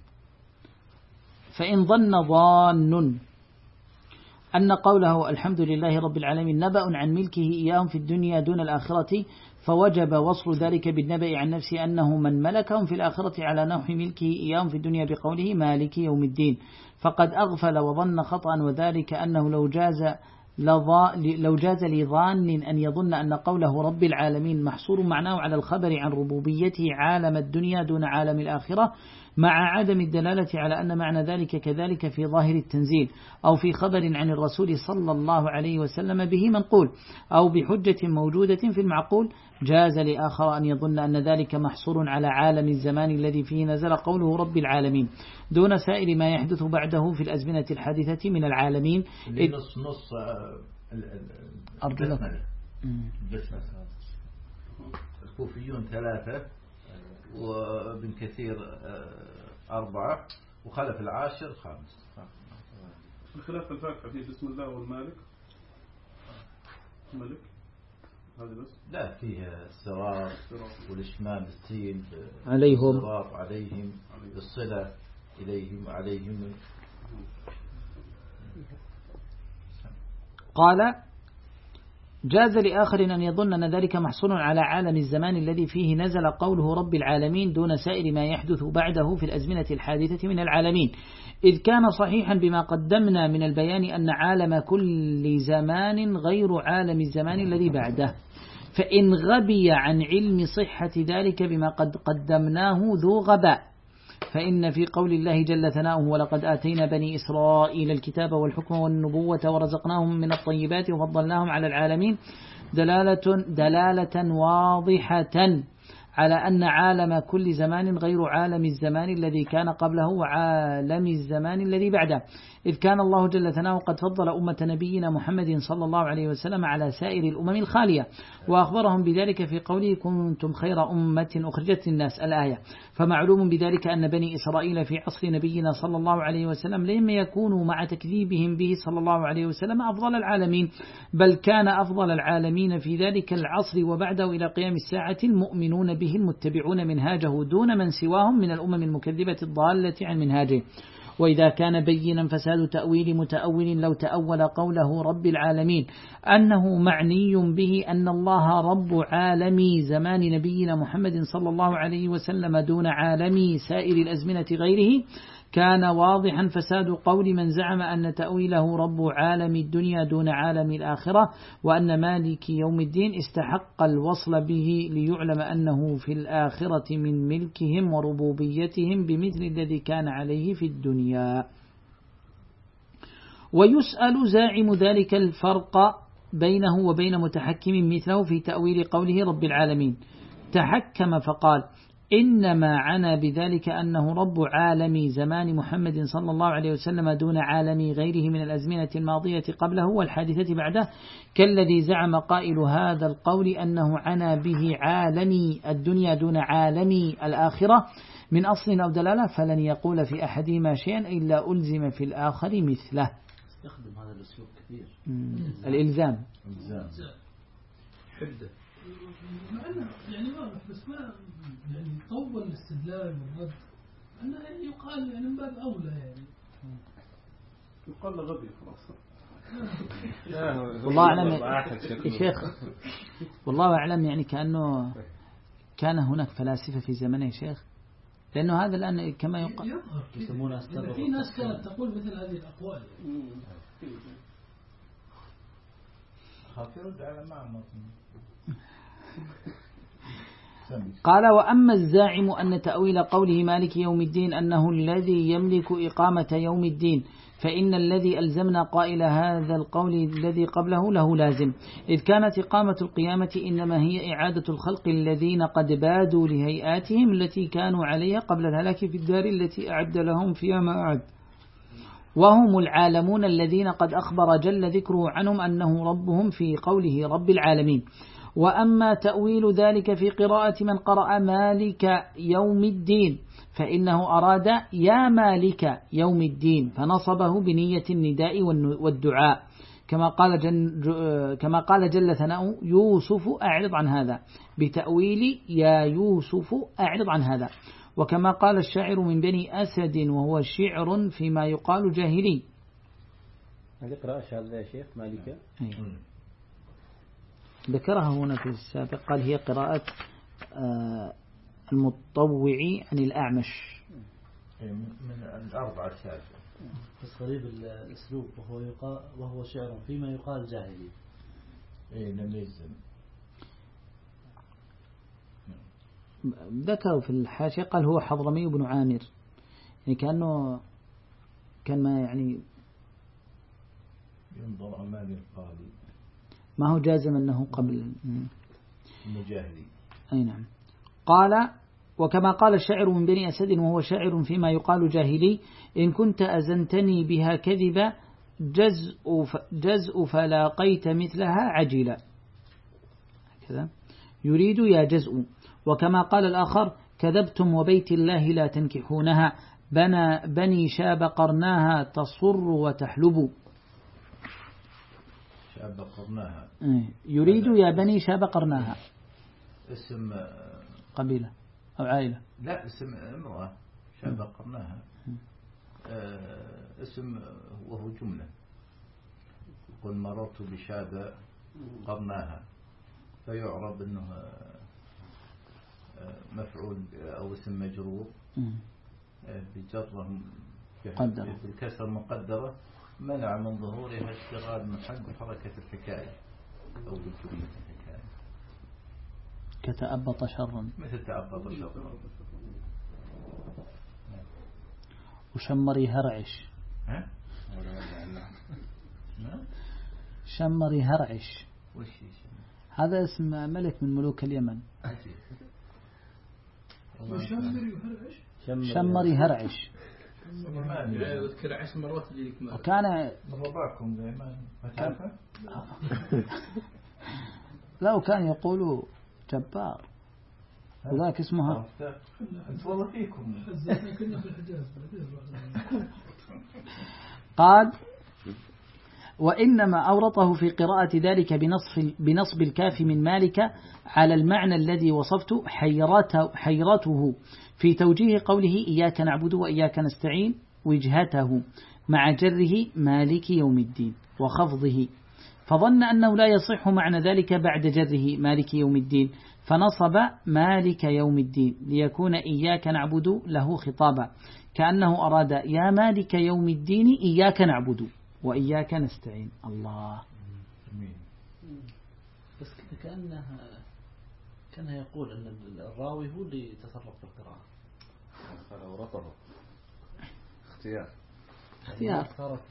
فإن ظن ظان أن قوله الحمد لله رب العالمين نبأ عن ملكه إياهم في الدنيا دون الآخرة، فوجب وصل ذلك بالنبأ عن نفسه أنه من ملكهم في الآخرة على نحو ملكه إياهم في الدنيا بقوله مالك يوم الدين، فقد أغفل وظن خطأ، وذلك أنه لو جاز لو جاز لظان أن يظن أن قوله رب العالمين محصور معناه على الخبر عن ربوبيته عالم الدنيا دون عالم الآخرة، مع عدم الدلالة على أن معنى ذلك كذلك في ظاهر التنزيل أو في خبر عن الرسول صلى الله عليه وسلم به منقول أو بحجة موجودة في المعقول، جاز لآخر أن يظن أن ذلك محصور على عالم الزمان الذي فيه نزل قوله رب العالمين دون سائر ما يحدث بعده في الأزمنة الحادثة من العالمين. نص نص أرجو الكوفيون ثلاثة وابن كثير أربعة وخلف العاشر خامس. الخلاف الفاتحة في بسم الله والمالك ملك هذا بس لا فيها الصراط والإشمام السين عليهم الصراط عليهم بالصلة إليهم عليهم. قال جاز لآخر أن يظن أن ذلك محصول على عالم الزمان الذي فيه نزل قوله رب العالمين دون سائر ما يحدث بعده في الأزمنة الحادثة من العالمين، إذ كان صحيحا بما قدمنا من البيان أن عالم كل زمان غير عالم الزمان الذي بعده، فإن غبي عن علم صحة ذلك بما قد قدمناه ذو غباء، فإن في قول الله جل ثناؤه ولقد آتينا بني إسرائيل الكتاب والحكم والنبوة ورزقناهم من الطيبات وفضلناهم على العالمين دلالة, دلالة واضحة على أن عالم كل زمان غير عالم الزمان الذي كان قبله وعالم الزمان الذي بعده، إذ كان الله جل ثناؤه قد فضل أمة نبينا محمد صلى الله عليه وسلم على سائر الأمم الخالية، وأخبرهم بذلك في قوله كنتم خير أمة أخرجت للناس الآية، فمعلوم بذلك أن بني إسرائيل في عصر نبينا صلى الله عليه وسلم لم يكونوا مع تكذيبهم به صلى الله عليه وسلم أفضل العالمين، بل كان أفضل العالمين في ذلك العصر وبعده إلى قيام الساعة المؤمنون به المتبعون منهاجه دون من سواهم من الأمم المكذبة الضالة عن منهاجه. وإذا كان بينا فساد تأويل متأول لو تأول قوله رب العالمين أنه معني به أن الله رب عالمي زمان نبينا محمد صلى الله عليه وسلم دون عالمي سائر الأزمنة غيره، كان واضحا فساد قول من زعم أن تأويله رب عالم الدنيا دون عالم الآخرة، وأن مالك يوم الدين استحق الوصل به ليعلم أنه في الآخرة من ملكهم وربوبيتهم بمثل الذي كان عليه في الدنيا. ويسأل زاعم ذلك الفرق بينه وبين متحكم مثله في تأويل قوله رب العالمين، تحكم فقال إنما عنا بذلك أنه رب عالم زمان محمد صلى الله عليه وسلم دون عالم غيره من الأزمنة الماضية قبله والحادثة بعده، كالذي زعم قائل هذا القول أنه عنا به عالم الدنيا دون عالم الآخرة من أصل أو دلالة، فلن يقول في أحدهما شيئا إلا ألزم في الآخر مثله. استخدم هذا الأسلوب كثير. الإلزام حدة مع أنه يعني واضح بس ما يعني طول الاستدلال والرد أنه يعني يقال يعني من باب أولى يعني يقال لغبي خلاص. والله أعلم يا شيخ، والله أعلم يعني كأنه كان هناك فلاسفة في زمنه يا شيخ، لأنه هذا الآن كما يقال يسمونه في ناس كانت تقول مثل هذه الأقوال. قال وأما الزاعم أن تأويل قوله مالك يوم الدين أنه الذي يملك إقامة يوم الدين، فإن الذي ألزمنا قائل هذا القول الذي قبله له لازم، إذ كانت إقامة القيامة إنما هي إعادة الخلق الذين قد بادوا لهيئاتهم التي كانوا عليها قبل الهلاك في الدار التي أعد لهم فيها ما أعد، وهم العالمون الذين قد أخبر جل ذكره عنهم أنه ربهم في قوله رب العالمين. وأما تأويل ذلك في قراءة من قرأ مالك يوم الدين فإنه أراد يا مالك يوم الدين فنصبه بنية النداء والدعاء، كما قال جل, كما قال جل ثناؤه يوسف أعرض عن هذا بتأويل يا يوسف أعرض عن هذا، وكما قال الشاعر من بني أسد وهو شعر فيما يقال جاهلي. هذه قراءة شاذة يا شيخ مالكة ذكرها هنا في السابق، قال هي قراءة المطوعي عن الأعمش من الأربعة الشاذة، بس غريب الأسلوب وهو يقال وهو شعر فيما يقال جاهلي. إيه لم يلزم. ذكروا في الحاشية قال هو حضرمي بن عامر، يعني كأنه كان ما يعني ينظر أمام القاضي ما هو جازم أنه قبل مجاهدي. أي نعم. قال وكما قال الشاعر من بني أسد وهو شاعر فيما يقال جاهلي إن كنت أزنتني بها كذبا جزء, جزء فلاقيت مثلها عجلا كذا. يريد يا جزء. وكما قال الآخر كذبتم وبيت الله لا تنكحونها بنى بني شاب قرناها تصر وتحلب. شاب قرناها يريد يا بني شاب قرناها اسم قبيلة أو عائلة. لا اسم امرأة شاب قرناها اسم وهو جملة. قل مررت بشاب قرناها فيعرب أنه مفعول أو اسم مجرور بجرهم بالكسر المقدرة منع من ظهورها اشتغال محل بحركة الحكاية أو بالجملة الحكاية كتأبط شرا مثل تأبط شرا. وشمري هرعش ها؟ شمري هرعش وش هذا اسم ملك من ملوك اليمن. شمري هرعش اذكر عشر مرات وكان ربعكم دائما متعرفة لو كان يقول جبار وذاك اسمها انت والله فيكم قال وإنما أورطه في قراءة ذلك بنصب, بنصب الكاف من مالك على المعنى الذي وصفت حيرته, حيرته في توجيه قوله إياك نعبد وإياك نستعين وجهته مع جره مالك يوم الدين وخفضه فظن أنه لا يصح معنى ذلك بعد جره مالك يوم الدين فنصب مالك يوم الدين ليكون إياك نعبد له خطابا كأنه أراد يا مالك يوم الدين إياك نعبد وإياك نستعين. الله بس كأنه كان يقول أن الراوي هو اللي يتصرف في القراءة فأورطه اختيار اختيار.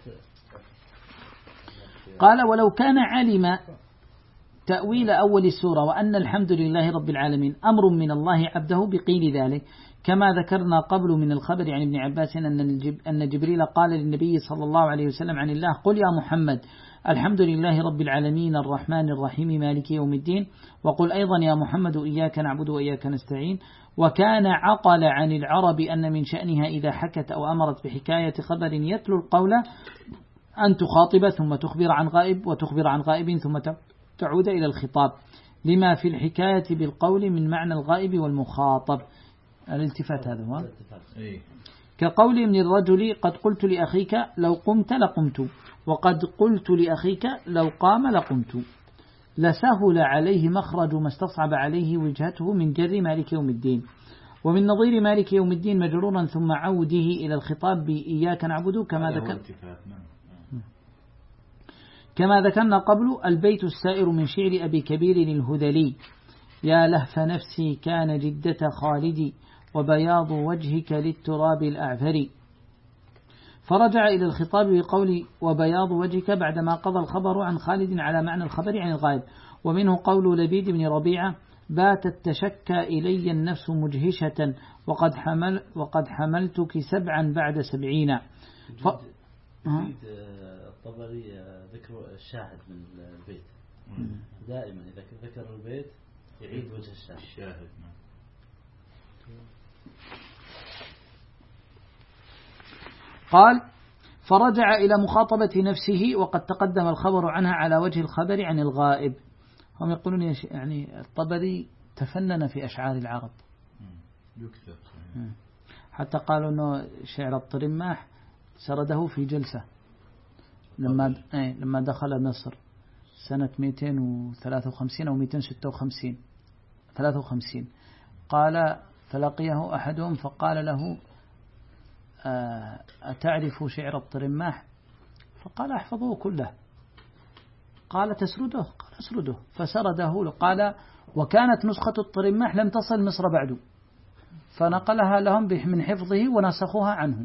قال ولو كان علم تأويل أول السورة وأن الحمد لله رب العالمين أمر من الله عبده بقيل ذلك كما ذكرنا قبل من الخبر عن ابن عباس أن جبريل قال للنبي صلى الله عليه وسلم عن الله قل يا محمد الحمد لله رب العالمين الرحمن الرحيم مالك يوم الدين وقل أيضا يا محمد إياك نعبد وإياك نستعين. وكان عقل عن العرب أن من شأنها إذا حكت أو أمرت بحكاية خبر يتلو القول أن تخاطب ثم تخبر عن غائب وتخبر عن غائب ثم تعود إلى الخطاب لما في الحكاية بالقول من معنى الغائب والمخاطب. الالتفات هذا هو كقول من الرجل قد قلت لأخيك لو قمت لقمت وقد قلت لأخيك لو قام لقمت لسهل عليه مخرج ما استصعب عليه وجهته من جر مالك يوم الدين. ومن نظير مالك يوم الدين مجرورا ثم عوده إلى الخطاب بإياك نعبد كما ذكر كما ذكرنا قبل. البيت السائر من شعر أبي كبير الهذلي يا لهف نفسي كان جدة خالدي وبياض وجهك للتراب الأعفر. فرجع إلى الخطاب بقول وبياض وجهك بعدما قضى الخبر عن خالد على معنى الخبر عن الغائب. ومنه قول لبيد بن ربيعة باتت تشكى إلي النفس مجهشة وقد, حمل وقد حملتك سبعا بعد سبعين. ف... الطبري ذكر الشاهد من البيت دائما إذا ذكر البيت يعيد وجه الشاهد, الشاهد. قال فرجع إلى مخاطبة نفسه وقد تقدم الخبر عنها على وجه الخبر عن الغائب. هم يقولون يعني الطبري تفنن في أشعار العرب حتى قالوا أنه شعر الطرماح سرده في جلسة لما لما دخل مصر سنة مئتين وثلاثة وخمسين أو مئتين وستة وخمسين ثلاثة وخمسين قال فلقيه أحدهم فقال له أتعرف شعر الطرماح؟ فقال أحفظه كله. قال تسرده؟ قال أسرده. فسرده. قال وكانت نسخة الطرماح لم تصل مصر بعد فنقلها لهم من حفظه ونسخوها عنه.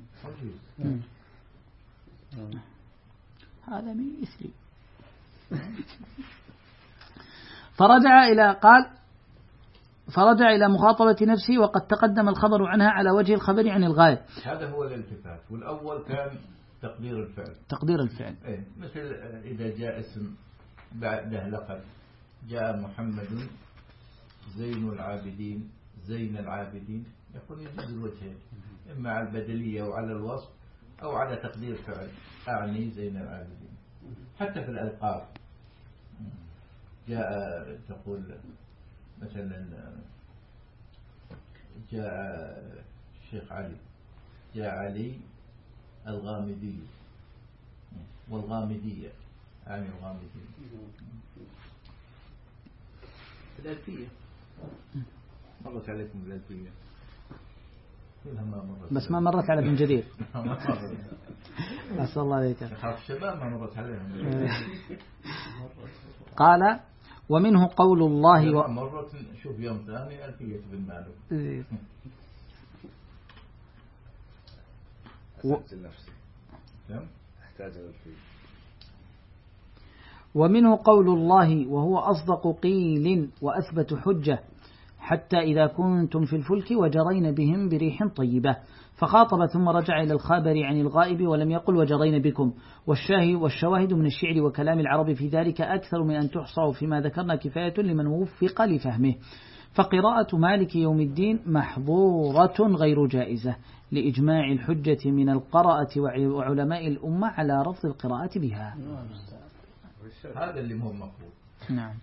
هذا من مثلي. فرجع إلى قال فرجع إلى مخاطبة نفسه وقد تقدم الخبر عنها على وجه الخبر عن الغائب. هذا هو الالتفات. والأول كان تقدير الفعل تقدير الفعل إيه؟ مثل إذا جاء اسم بعده لقب جاء محمد زين العابدين زين العابدين يقول يجوز الوجهين، إما على البدلية وعلى الوصف أو على تقدير فعل، أعني زين العابدين. حتى في الألقاب جاء تقول مثلا جاء الشيخ علي، جاء علي الغامدي والغامدية، أعني الغامدية. الألفية مرت عليكم الألفية بس ما مرت على ابن جرير. أسأل الله عليك. الشباب ما مرت عليهم. قال ومنه قول الله و... مرت شوف يوم ثاني ألفية بن مالك. و... أحتاج ألفية. ومنه قول الله وهو أصدق قيل وأثبت حجة حتى إذا كنتم في الفلك وجرين بهم بريح طيبة، فخاطب ثم رجع إلى الخابر عن الغائب ولم يقل وجرين بكم. والشاهد والشواهد من الشعر وكلام العرب في ذلك أكثر من أن تحصى فيما ذكرنا كفاية لمن وفق لفهمه. فقراءة مالك يوم الدين محظورة غير جائزة لإجماع الحجة من القراءة وعلماء الأمة على رفض القراءة بها. هذا اللي مو مقبول. نعم.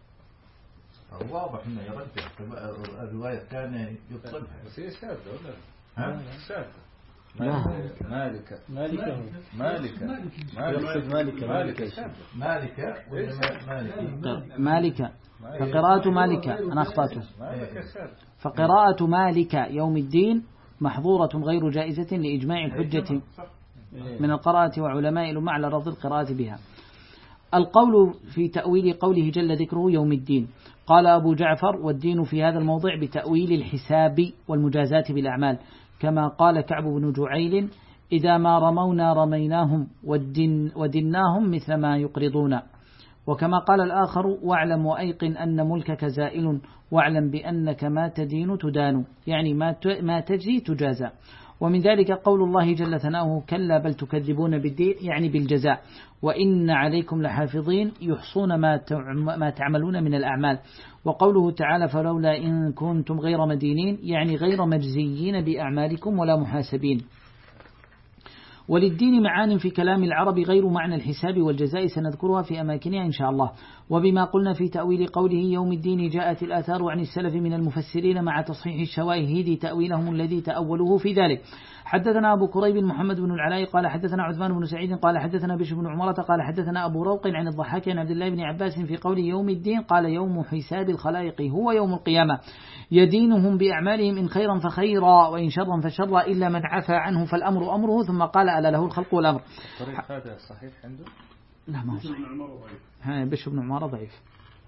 واضح انه يرجع الرواية الثانية يبطلها. بس هي شاذة ولا؟ ها؟ شاذة. مالكة مالكة مالكة مالكة مالكة مالكة مالكة مالكة مالكة فقراءة مالكة أنا أخطأته. مالكة شاذة. فقراءة مالكة يوم الدين محظورة غير جائزة لإجماع الحجة من القراءة وعلماء الأمة على رفض القراءة بها. القول في تأويل قوله جل ذكره يوم الدين. قال أبو جعفر والدين في هذا الموضع بتأويل الحساب والمجازات بالأعمال، كما قال كعب بن جعيل إذا ما رمونا رميناهم ودن ودناهم مثل ما يقرضون. وكما قال الآخر واعلم وأيقن أن ملكك زائل واعلم بأنك ما تدين تدان، يعني ما تجزي تجازى. ومن ذلك قول الله جل ثناؤه كلا بل تكذبون بالدين، يعني بالجزاء، وإن عليكم لحافظين يحصون ما تعملون من الأعمال. وقوله تعالى فلولا إن كنتم غير مدينين، يعني غير مجزيين بأعمالكم ولا محاسبين. وللدين معان في كلام العرب غير معنى الحساب والجزاء سنذكرها في أماكنها إن شاء الله. وبما قلنا في تأويل قوله يوم الدين جاءت الآثار عن السلف من المفسرين مع تصحيح الشواهد تأويلهم الذي تأولوه في ذلك. حدثنا أبو كريب محمد بن العلاء قال حدثنا عثمان بن سعيد قال حدثنا بشر بن عمرة قال حدثنا أبو روق عن الضحاك عن عبد الله بن عباس في قول يوم الدين قال يوم حساب الخلائق هو يوم القيامة يدينهم بأعمالهم إن خيرا فخيرا وإن شرا فشرا إلا من عفى عنه فالأمر أمره، ثم قال ألا له الخلق والأمر. طريق هذا صحيح عنده؟ لا ما هو صحيح. بشر بن عمرة ضعيف.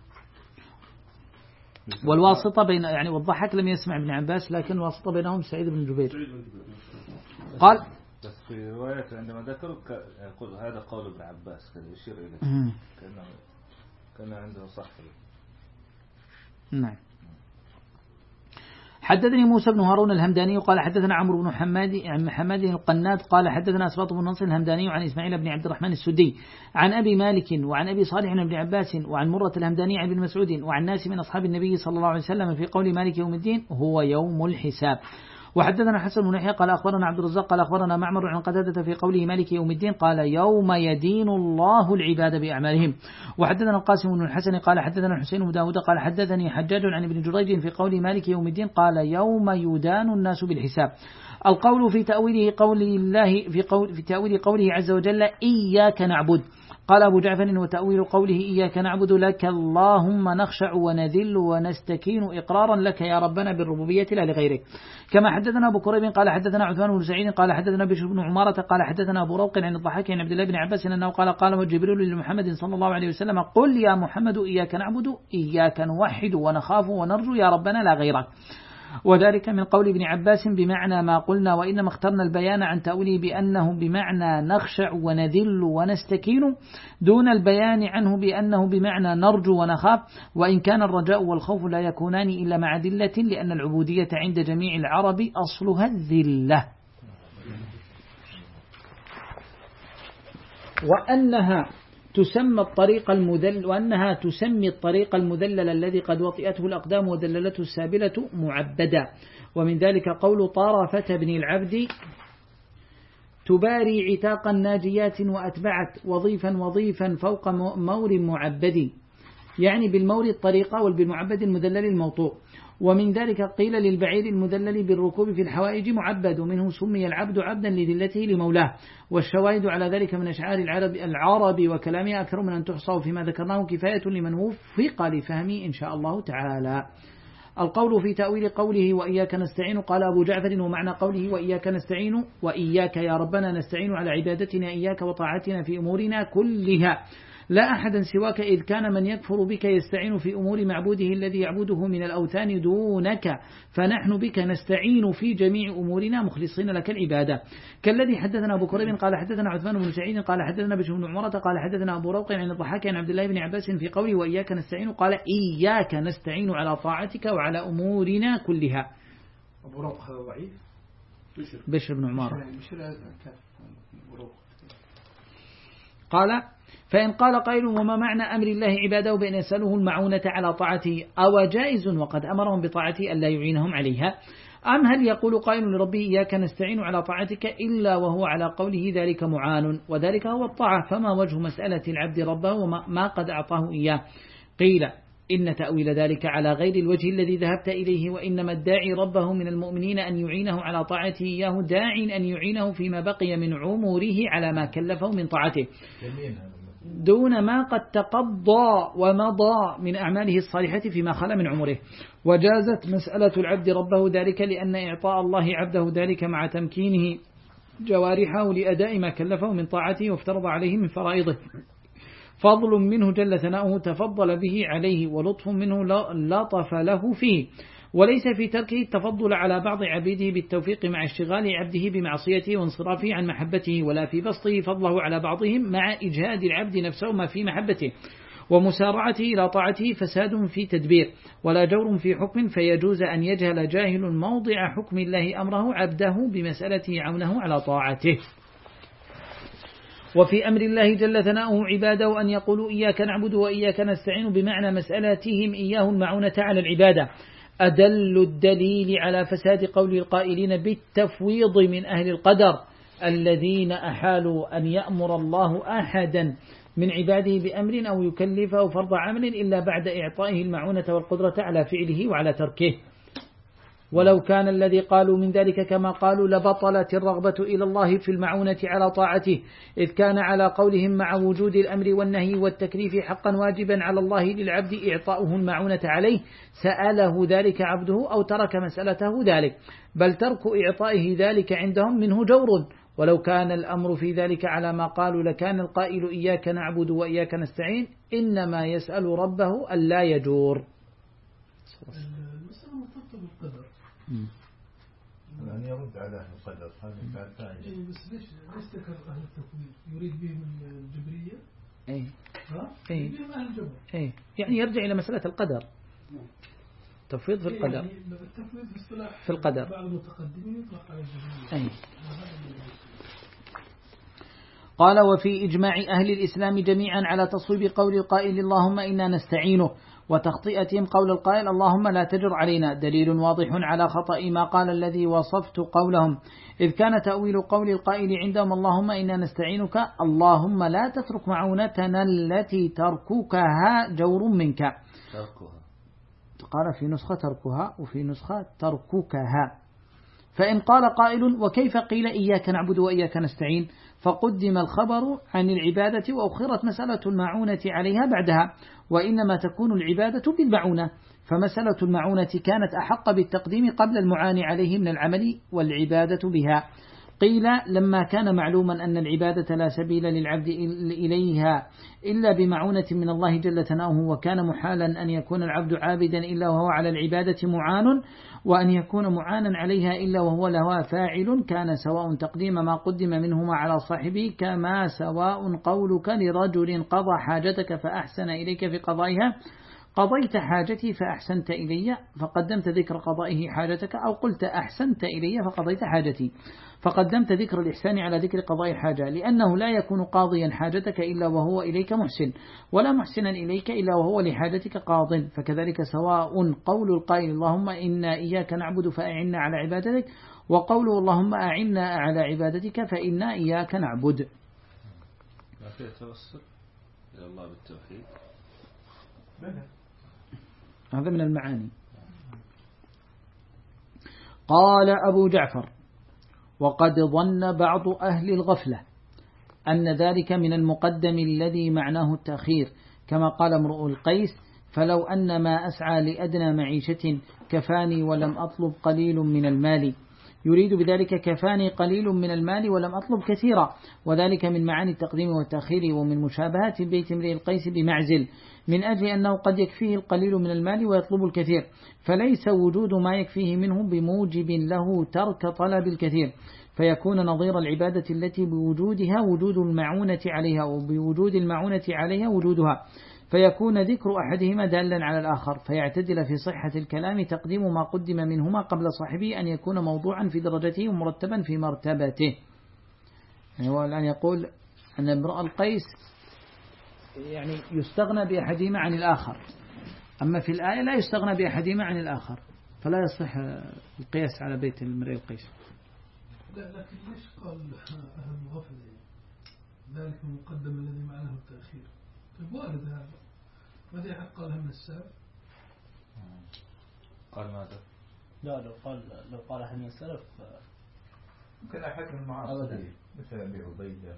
والواسطة بين يعني والضحك لم يسمع ابن عباس لكن الواسطة بينهم سعيد بن جبير. قال بس في رواية عندما ذكر يقول هذا قول ابن عباس كان يشير إليه كأنه كان عنده صح. نعم. حدثني موسى بن هارون الهمداني قال حدثنا عمرو بن حماد عن حماد القناد قال حدثنا أسباط بن نصر الهمداني عن إسماعيل بن عبد الرحمن السدي عن أبي مالك وعن أبي صالح بن عباس وعن مرة الهمداني عن ابن مسعود وعن ناس من أصحاب النبي صلى الله عليه وسلم في قول مالك يوم الدين هو يوم الحساب. وحدثنا حسن بن يحيى قال أخبرنا عبد الرزاق قال أخبرنا معمر عن قتادة في قوله مالك يوم الدين قال يوم يدين الله العباد بأعمالهم. وحدثنا القاسم بن الحسن قال حدثنا الحسين بن داود قال حدثني حجاج عن ابن جريج في قوله مالك يوم الدين قال يوم يدان الناس بالحساب. القول في تأويله قول الله في قول في تأويل قوله عز وجل إياك نعبد. قال أبو جعفر وتأويل قوله إياك نعبد لك اللهم نخشع ونذل ونستكين إقرارا لك يا ربنا بالربوبية لا لغيرك. كما حدثنا أبو كريب قال حدثنا عثمان بن سعيد قال حدثنا بشر بن عمارة قال حدثنا أبو روق عن الضحاك عن عبد الله بن عباس أنه قال قال جبريل لمحمد صلى الله عليه وسلم قل يا محمد إياك نعبد إياك نوحد ونخاف ونرجو يا ربنا لا غيرك. وذلك من قول ابن عباس بمعنى ما قلنا وإنما اخترنا البيان عن تأويله بأنه بمعنى نخشع ونذل ونستكين دون البيان عنه بأنه بمعنى نرجو ونخاف، وإن كان الرجاء والخوف لا يكونان إلا مع ذلة لأن العبودية عند جميع العرب أصلها الذلة، وأنها تسمى الطريق المذل وأنها تسمي الطريق المذلل الذي قد وطئته الأقدام ودللته السابلة معبدا. ومن ذلك قول طرفة بن العبد تباري عتاقا ناجيات وأتبعت وظيفا وظيفا فوق مور معبد، يعني بالمور الطريقة والبالمعبد المذلل الموطوء. ومن ذلك قيل للبعير المذلل بالركوب في الحوائج معبد، ومنه سمي العبد عبدا لذلته لمولاه. والشواهد على ذلك من أشعار العرب, العرب وكلامها أكثر من أن تحصى، فيما ذكرناه كفاية لمن وفق لفهمه إن شاء الله تعالى. القول في تأويل قوله وإياك نستعين، قال أبو جعفر ومعنى قوله وإياك نستعين وإياك يا ربنا نستعين على عبادتنا إياك وطاعتنا في أمورنا كلها، لا أحدا سواك، إذ كان من يكفر بك يستعين في أمور معبوده الذي يعبده من الأوثان دونك، فنحن بك نستعين في جميع أمورنا مخلصين لك العبادة. كالذي حدثنا أبو كريب قال حدثنا عثمان بن سعيد قال حدثنا بشر بن عمرة قال حدثنا أبو روق عن الضحاك عن عبد الله بن عباس في قوله وإياك نستعين، قال إياك نستعين على طاعتك وعلى أمورنا كلها. أبو روق هذا ضعيف. بشر بن عمرة قال فإن قال قائل وما معنى أمر الله عباده بأن يسأله المعونة على طاعته، أو جائز وقد أمرهم بطاعته ألا يعينهم عليها، أم هل يقول قائل لربه إياك نستعين على طاعتك إلا وهو على قوله ذلك معان، وذلك هو الطاعة، فما وجه مسألة العبد ربه وما قد أعطاه إياه؟ قيل إن تأويل ذلك على غير الوجه الذي ذهبت إليه، وإنما الداعي ربه من المؤمنين أن يعينه على طاعته إياه داع أن يعينه فيما بقي من عمره على ما كلفه من طاعته دون ما قد تقضى ومضى من أعماله الصالحة فيما خلا من عمره. وجازت مسألة العبد ربه ذلك لأن إعطاء الله عبده ذلك مع تمكينه جوارحه لأداء ما كلفه من طاعته وافترض عليه من فرائضه، فضل منه جل ثناؤه تفضل به عليه، ولطف منه لطف له فيه، وليس في تركه التفضل على بعض عبيده بالتوفيق مع اشتغال عبده بمعصيته وانصرافه عن محبته، ولا في بسطه فضله على بعضهم مع إجهاد العبد نفسه ما في محبته ومسارعته إلى طاعته فساد في تدبير، ولا جور في حكم، فيجوز أن يجهل جاهل موضع حكم الله أمره عبده بمسألته عونه على طاعته. وفي أمر الله جل ثناؤه عباده أن يقولوا إياك نعبد وإياك نستعين بمعنى مسألتهم إياه المعونة على العبادة، أدل الدليل على فساد قول القائلين بالتفويض من أهل القدر الذين أحالوا أن يأمر الله أحدا من عباده بأمر أو يكلفه فرض عمل إلا بعد إعطائه المعونة والقدرة على فعله وعلى تركه. ولو كان الذي قالوا من ذلك كما قالوا لبطلت الرغبة إلى الله في المعونة على طاعته، إذ كان على قولهم مع وجود الأمر والنهي والتكليف حقا واجبا على الله للعبد إعطاؤه المعونة عليه، سأله ذلك عبده أو ترك مسألته ذلك، بل ترك إعطائه ذلك عندهم منه جور. ولو كان الأمر في ذلك على ما قالوا لكان القائل إياك نعبد وإياك نستعين إنما يسأل ربه ألا يجور. المسألة مرتبطة بالقدر. أن يرد على أهل القدر هذا كان ثاني. بس ليش ليش ذكر أهل التفويض؟ يريد بهم الجبرية؟ أي. ها؟ أي. يريد بهم أهل الجبر. أي. يعني يرجع إلى مسألة القدر. تفويض في القدر. يعني التفويض في اصطلاح في القدر. بعض المتقدمين يطلق على الجبرية. أي. قال وفي إجماع أهل الإسلام جميعا على تصويب قول القائل اللهم إنا نستعينه، وتخطئتهم قول القائل اللهم لا تجر علينا، دليل واضح على خطأ ما قال الذي وصفت قولهم، إذ كان تأويل قول القائل عندهم اللهم إنا نستعينك اللهم لا تترك معونتنا التي ترككها جور منك. تركها قال في نسخة تركها وفي نسخة ترككها. فإن قال قائل وكيف قيل إياك نعبد وإياك نستعين، فقدم الخبر عن العبادة وأخرت مسألة المعونة عليها بعدها، وإنما تكون العبادة بالمعونة، فمسألة المعونة كانت أحق بالتقديم قبل المعاني عليه من العمل والعبادة بها. قيل لما كان معلوما أن العبادة لا سبيل للعبد إليها إلا بمعونة من الله جل ثناؤه، وكان محالا أن يكون العبد عابدا إلا وهو على العبادة معان، وأن يكون معانا عليها إلا وهو لها فاعل، كان سواء تقديم ما قدم منهما على صاحبه كما سواء قولك لرجل قضى حاجتك فأحسن إليك في قضائها قضيت حاجتي فأحسنت إلي فقدمت ذكر قضائه حاجتك، أو قلت أحسنت إلي فقضيت حاجتي فقدمت ذكر الإحسان على ذكر قضاء حاجة، لأنه لا يكون قاضيا حاجتك إلا وهو إليك محسن، ولا محسنا إليك إلا وهو لحاجتك قاض. فكذلك سواء قول القائل اللهم إنا إياك نعبد فأعنا على عبادتك، وقوله اللهم أعنا على عبادتك فإنا إياك نعبد. ما فيه توسل إلى الله بالتوحيد، هذا من المعاني. قال أبو جعفر: وقد ظن بعض أهل الغفلة أن ذلك من المقدم الذي معناه التأخير، كما قال امرؤ القيس: فلو أن ما أسعى لأدنى معيشة كفاني ولم أطلب قليل من المال، يريد بذلك كفاني قليل من المال ولم أطلب كثيرا، وذلك من معاني التقديم والتأخير ومن مشابهة بيت امرئ القيس بمعزل، من أجل أنه قد يكفيه القليل من المال ويطلب الكثير، فليس وجود ما يكفيه منه بموجب له ترك طلب الكثير، فيكون نظير العبادة التي بوجودها وجود المعونة عليها، وبوجود المعونة عليها وجودها، فيكون ذكر أحدهما دالا على الآخر، فيعتدل في صحة الكلام تقديم ما قدم منهما قبل صاحبه أن يكون موضوعا في درجته ومرتبا في مرتبته. يعني هو الآن يقول أن امرؤ القيس يعني يستغنى بأحدهما عن الآخر، أما في الآية لا يستغنى بأحدهما عن الآخر، فلا يصح القياس على بيت امرئ القيس. لا، لكن ليش قال أهل الغفلة ذلك المقدم الذي معناه التأخير؟ وارد هذا، ماذا يحق قالها من السلف؟ قال ماذا؟ لا، لو قال لو قال أحد من السلف ممكن أحد من المعاصرين مثل أبي عبيدة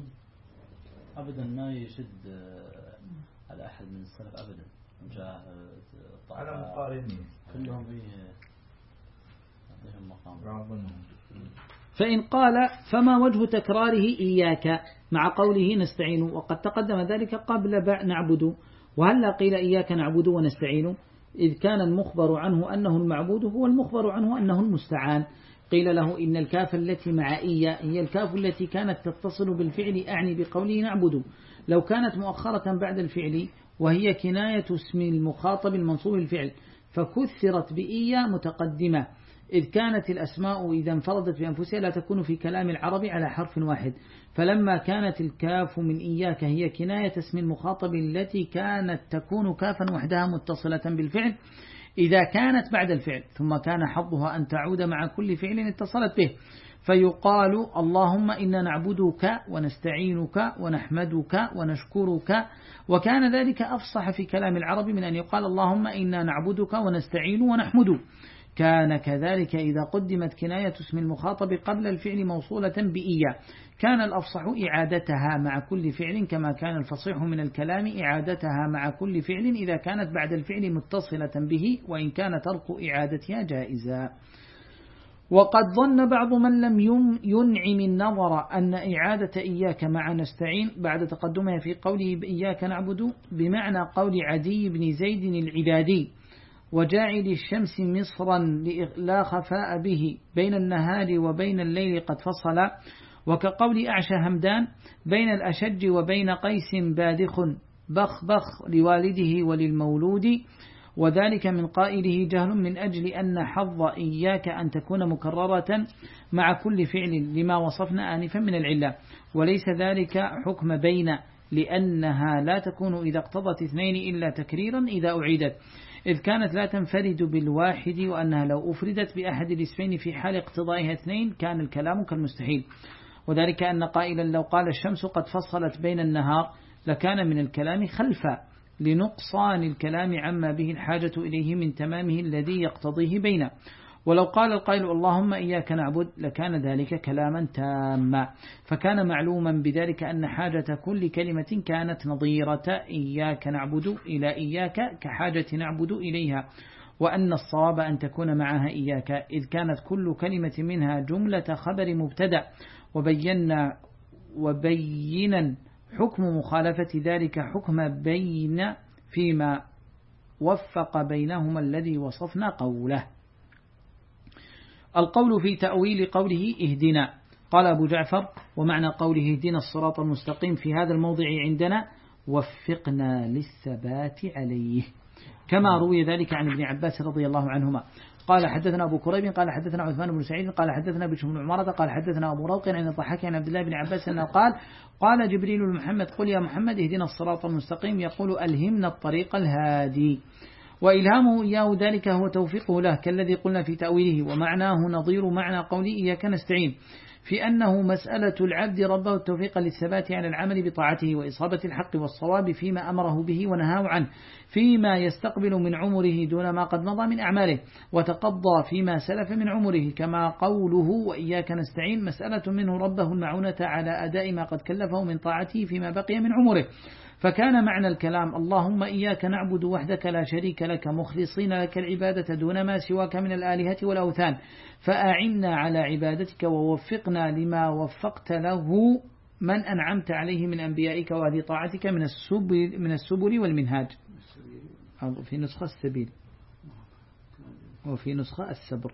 أبدا ما يشد على أحد من السلف أبدا، مجاهد على مقارنين كلهم فيه عندهم مقام. فإن قال فما وجه تكراره إياك مع قوله نستعين، وقد تقدم ذلك قبل باء نعبد، وهل قيل إياك نعبد ونستعين إذ كان المخبر عنه أنه المعبود هو المخبر عنه أنه المستعان. قيل له إن الكاف التي مع إيا هي الكاف التي كانت تتصل بالفعل، أعني بقوله نعبد، لو كانت مؤخرة بعد الفعل وهي كناية اسم المخاطب المنصوب الفعل فكثرت بإيا متقدمة، إذ كانت الأسماء إذا انفردت بأنفسها لا تكون في كلام العرب على حرف واحد، فلما كانت الكاف من إياك هي كناية اسم المخاطب التي كانت تكون كافا وحدها متصلة بالفعل إذا كانت بعد الفعل، ثم كان حظها أن تعود مع كل فعل اتصلت به، فيقال اللهم إنا نعبدك ونستعينك ونحمدك ونشكرك، وكان ذلك أفصح في كلام العرب من أن يقال اللهم إنا نعبدك ونستعين ونحمد. كان كذلك إذا قدمت كناية اسم المخاطب قبل الفعل موصولة بإيا كان الأفصح إعادتها مع كل فعل، كما كان الفصيح من الكلام إعادتها مع كل فعل إذا كانت بعد الفعل متصلة به، وإن كان ترك إعادتها جائزا. وقد ظن بعض من لم ينعم النظر أن إعادة إياك مع نستعين بعد تقدمها في قوله بإياك نعبد بمعنى قول عدي بن زيد العبادي وجاعل الشمس مصرا لا خفاء به بين النهار وبين الليل قد فصل، وكقول أعشى همدان بين الأشج وبين قيس بادخ بخ بخ لوالده وللمولود، وذلك من قائله جهل من أجل أن حظ إياك أن تكون مكررة مع كل فعل لما وصفنا آنفا من العلة، وليس ذلك حكم بين لأنها لا تكون إذا اقتضت اثنين إلا تكريرا إذا أعيدت، إذ كانت لا تنفرد بالواحد، وأنها لو أفردت بأحد الاسمين في حال اقتضائها اثنين كان الكلام كالمستحيل، وذلك أن قائلا لو قال الشمس قد فصلت بين النهار لكان من الكلام خلفا لنقصان الكلام عما به الحاجة إليه من تمامه الذي يقتضيه بينه، ولو قال القائل اللهم إياك نعبد لكان ذلك كلاما تاما، فكان معلوما بذلك أن حاجة كل كلمة كانت نظيرة إياك نعبد إلى إياك كحاجة نعبد إليها، وأن الصواب أن تكون معها إياك، إذ كانت كل كلمة منها جملة خبر مبتدأ، وبينا وبينا حكم مخالفة ذلك حكم بين فيما وفق بينهما الذي وصفنا قوله. القول في تأويل قوله اهدنا. قال أبو جعفر ومعنى قوله اهدنا الصراط المستقيم في هذا الموضع عندنا وفقنا للثبات عليه، كما روي ذلك عن ابن عباس رضي الله عنهما قال حدثنا أبو كريب قال حدثنا عثمان بن سعيد قال حدثنا بشر بن عمارة قال حدثنا أبو روق عن الضحاك عن عبد الله بن عباس أنه قال قال جبريل لمحمد قل يا محمد اهدنا الصراط المستقيم يقول ألهمنا الطريق الهادي. وإلهامه إياه ذلك هو توفيقه له كالذي قلنا في تأويله، ومعناه نظير معنى قوله إياك نستعين في أنه مسألة العبد ربه التوفيق للثبات على العمل بطاعته وإصابة الحق والصواب فيما أمره به ونهاه عنه فيما يستقبل من عمره دون ما قد مضى من أعماله، وتقضى فيما سلف من عمره، كما قوله وإياك نستعين مسألة منه ربه المعونة على أداء ما قد كلفه من طاعته فيما بقي من عمره. فكان معنى الكلام اللهم إياك نعبد وحدك لا شريك لك مخلصين لك العبادة دون ما سواك من الآلهة والأوثان، فأعنا على عبادتك ووفقنا لما وفقت له من أنعمت عليه من أنبيائك وأهل طاعتك من السبل, من السبل والمنهاج. في نسخة السبيل وفي نسخة السبر.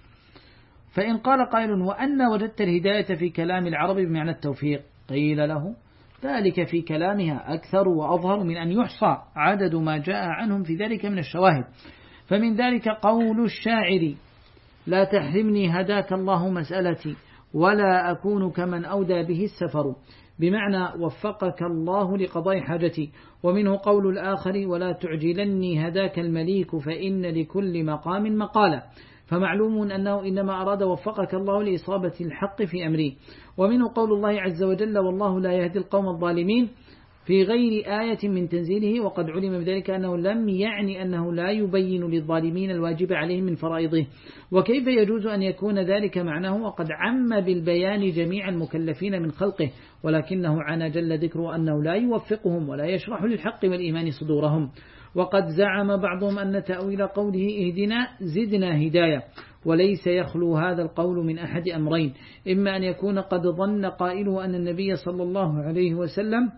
فإن قال قائل وأن وجدت الهداية في كلام العرب بمعنى التوفيق، قيل له ذلك في كلامها أكثر وأظهر من أن يحصى عدد ما جاء عنهم في ذلك من الشواهد. فمن ذلك قول الشاعر لا تحرمني هداك الله مسألتي ولا أكون كمن أودى به السفر، بمعنى وفقك الله لقضاء حاجتي. ومنه قول الآخر ولا تعجلني هداك المليك فإن لكل مقام مقالة، فمعلوم أنه إنما أراد وفقك الله لإصابة الحق في أمري. ومنه قول الله عز وجل والله لا يهدي القوم الظالمين في غير آية من تنزيله، وقد علم بذلك أنه لم يعني أنه لا يبين للظالمين الواجب عليهم من فرائضه. وكيف يجوز أن يكون ذلك معناه وقد عم بالبيان جميع المكلفين من خلقه، ولكنه عنا جل ذكره أنه لا يوفقهم ولا يشرح للحق والإيمان صدورهم. وقد زعم بعضهم أن تأويل قوله اهدنا زدنا هداية، وليس يخلو هذا القول من أحد أمرين: إما أن يكون قد ظن قائله أن النبي صلى الله عليه وسلم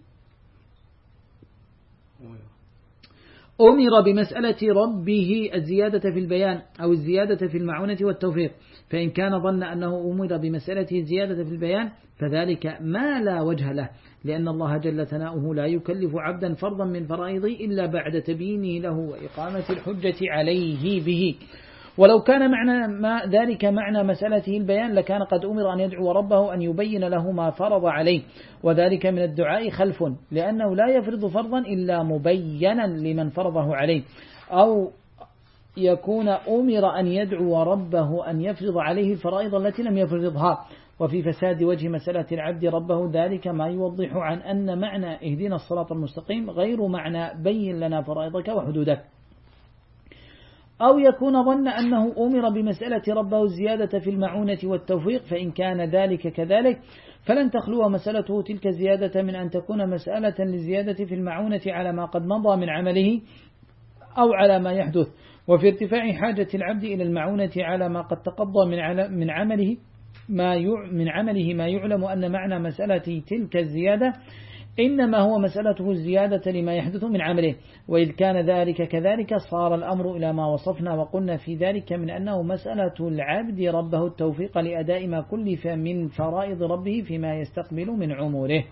أمر بمسألة ربه الزيادة في البيان أو الزيادة في المعونة والتوفيق، فإن كان ظن أنه أمر بمسألة الزيادة في البيان فذلك ما لا وجه له، لأن الله جل ثناؤه لا يكلف عبدا فرضا من فرائضه إلا بعد تبيينه له وإقامة الحجة عليه به. ولو كان معنى ما ذلك معنى مسألته البيان لكان قد أمر أن يدعو ربه أن يبين له ما فرض عليه، وذلك من الدعاء خلف، لأنه لا يفرض فرضا إلا مبينا لمن فرضه عليه، أو يكون أمر أن يدعو ربه أن يفرض عليه الفرائض التي لم يفرضها. وفي فساد وجه مسألة العبد ربه ذلك ما يوضح عن أن معنى اهدنا الصراط المستقيم غير معنى بين لنا فرائضك وحدودك. أو يكون ظن أنه أمر بمسألة ربه الزيادة في المعونة والتوفيق، فإن كان ذلك كذلك فلن تخلو مسألته تلك الزيادة من أن تكون مسألة للزيادة في المعونة على ما قد مضى من عمله أو على ما يحدث، وفي ارتفاع حاجة العبد إلى المعونة على ما قد تقضى من من عمله ما من عمله ما يعلم أن معنى مسألة تلك الزيادة إنما هو مسألته الزيادة لما يحدث من عمله. وإذ كان ذلك كذلك صار الأمر إلى ما وصفنا وقلنا في ذلك من أنه مسألة العبد ربه التوفيق لأداء ما كلف من فرائض ربه فيما يستقبل من عمره.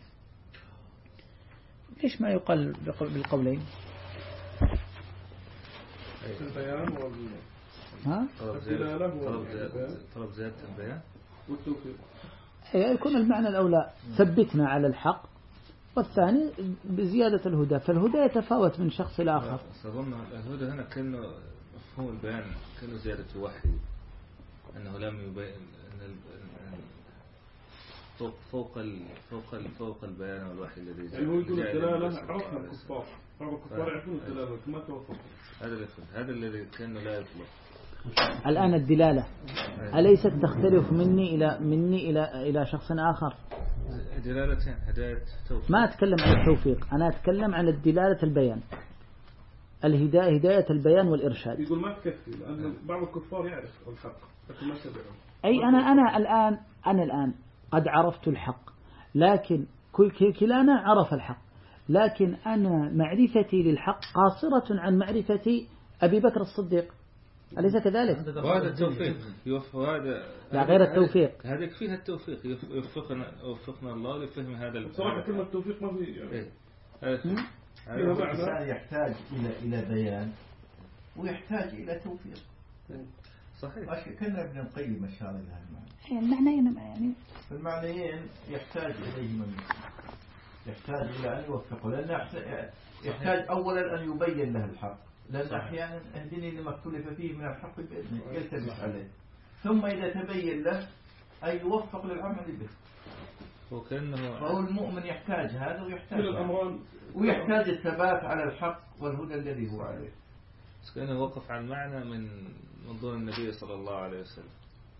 ليش ما يقال بالقولين؟ البيان ها؟ طلب زيادة البيان والتوفيق. يكون المعنى الأولى ثبتنا على الحق، والثاني بزيادة الهدى، فالهدى يتفاوت من شخص إلى آخر. أظن الهدى هنا كأنه مفهوم البيان كأنه زيادة الوحي، أنه لم يبين أن فوق فوق فوق فوق البيان والوحي الذي يعني هو يقول الدلالة عرفنا الكفار، عرف الكفار يعرفون الدلالة كما توفق. هذا الفهم هذا الذي كأنه لا يطلق. الآن الدلالة أليست تختلف مني إلى مني إلى إلى شخص آخر؟ دلالتين هداية توفيق. ما أتكلم عن التوفيق، أنا أتكلم عن الدلالة البيان، الهداية هداية البيان والإرشاد. يقول ما تكفي لأن بعض الكفار يعرف الحق لكن ما تبعه. أي أنا أنا الآن أنا الآن قد عرفت الحق، لكن كلانا عرف الحق، لكن أنا معرفتي للحق قاصرة عن معرفة أبي بكر الصديق، أليس كذلك؟ وهذا التوفيق وهذا لا غير التوفيق، هذا فيها التوفيق يوفقنا وفقنا الله لفهم هذا. بصراحة كلمة التوفيق ما في إيه. الإنسان يحتاج إلى إلى بيان ويحتاج إلى توفيق. صحيح. كنا ابن القيم أشار إلى هذا المعنى. المعنيين يعني. المعنيين يحتاج إليه من يحتاج إلى أن يوفقه، لأن يحتاج أولا أن يبين له الحق، لأن أحيانا اهدني لما اختلف فيه من الحق بإذنه يلتبس عليه، ثم إذا تبين له أن يوفق للعمل به. فهو المؤمن يحتاج هذا ويحتاج هذا. ويحتاج الثبات على الحق والهدى الذي هو عليه. بس كأنه وقف عن معنى من منظور النبي صلى الله عليه وسلم،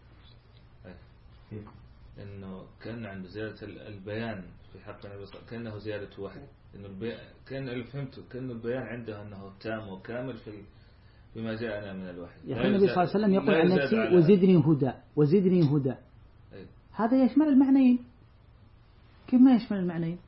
إنه كان عند زيادة البيان في حق النبي صلى الله عليه وسلم كأنه زيادة وحي، إنه البي... كان اللي فهمته كأنه البيان عنده أنه تام وكامل في بما جاءنا من الوحي. يا النبي صلى الله عليه وسلم يقول عن نفسي وزدني هدى وزدني هدى. أي. هذا يشمل المعنيين. كيف ما يشمل المعنيين؟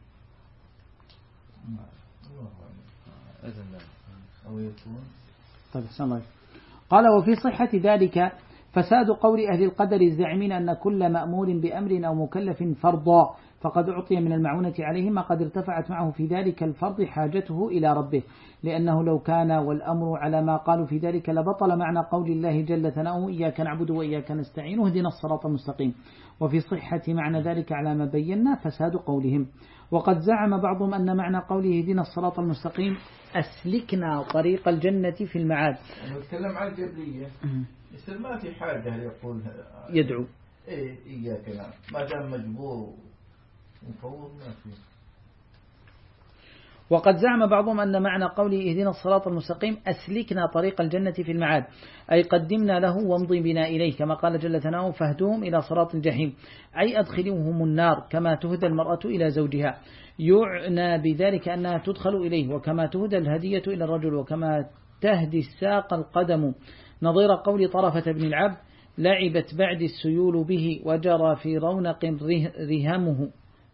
أو يكون طيب أحسن الله. قال وفي صحة ذلك فساد قول أهل القدر الزاعمين أن كل مأمور بأمر أو مكلف فرضا فقد أعطي من المعونة عليه ما قد ارتفعت معه في ذلك الفرض حاجته إلى ربه، لأنه لو كان والأمر على ما قالوا في ذلك لبطل معنى قول الله جل ثناؤه إياك نعبد وإياك نستعين اهدنا الصراط المستقيم. وفي صحة معنى ذلك على ما بينا فساد قولهم. وقد زعم بعضهم أن معنى قوله اهدنا الصراط المستقيم أسلكنا طريق الجنة في المعاد. نتكلم عن الجبرية يصير ما في حاجة يقول يدعو إيه إياك نعم، ما دام مجبور ومفوض ما فيه. وقد زعم بعضهم أن معنى قوله اهدنا الصراط المستقيم أسلكنا طريق الجنة في المعاد، أي قدمنا له وامضي بنا إليه، كما قال جل ثناؤه فاهدوهم إلى صراط الجحيم، أي أدخلوهم النار كما تهدى المرأة إلى زوجها، يعنى بذلك أنها تدخل إليه، وكما تهدى الهدية إلى الرجل، وكما تهدي الساق القدم، نظير قول طرفة بن العبد لعبت بعد السيول به وجرى في رونق رهمه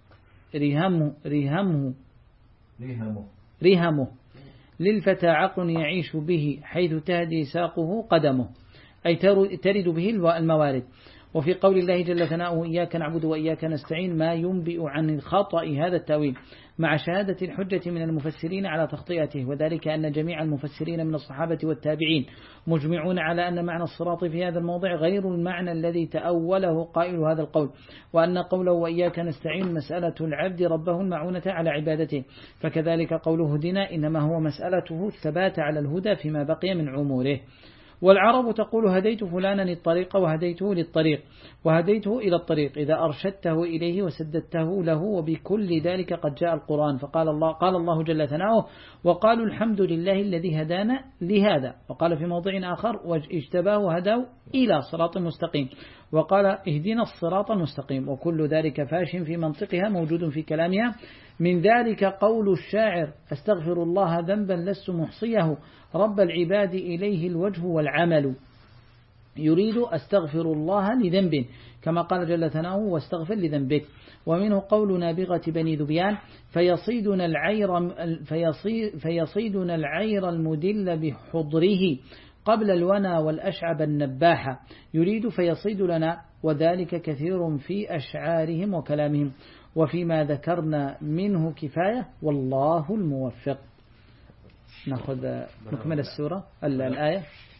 رهمه رهمه رهمه رهمه للفتى عقل يعيش به حيث تهدي ساقه قدمه، أي ترد به الموارد. وفي قول الله جل ثناؤه إياك نعبد وإياك نستعين ما ينبئ عن الخطأ هذا التأويل، مع شهادة الحجة من المفسرين على تخطئته، وذلك أن جميع المفسرين من الصحابة والتابعين مجمعون على أن معنى الصراط في هذا الموضع غير المعنى الذي تأوله قائل هذا القول، وأن قوله وإياك نستعين مسألة العبد ربه المعونة على عبادته، فكذلك قوله هدنا إنما هو مسألته الثبات على الهدى فيما بقي من عمره. والعرب تقول هديت فلانا الطريق وهديته للطريق وهديته إلى الطريق إذا أرشدته إليه وسددته له، وبكل ذلك قد جاء القرآن. فقال الله قال الله جل ثناؤه وقالوا الحمد لله الذي هدانا لهذا، وقال في موضع آخر واجتباه هداه إلى صراط مستقيم، وقال اهدنا الصراط المستقيم، وكل ذلك فاش في منطقها موجود في كلامها. من ذلك قول الشاعر أستغفر الله ذنبا لست محصيه رب العباد إليه الوجه والعمل، يريد أستغفر الله لذنب كما قال جل ثناؤه واستغفر لذنبك. ومنه قول نابغة بني ذبيان فيصيدنا العير, فيصيد فيصيدنا العير المدل بحضره قبل الونا والأشعب النباحة، يريد فيصيد لنا، وذلك كثير في أشعارهم وكلامهم، وفيما ذكرنا منه كفاية والله الموفق. نأخذ نكمل السورة الآية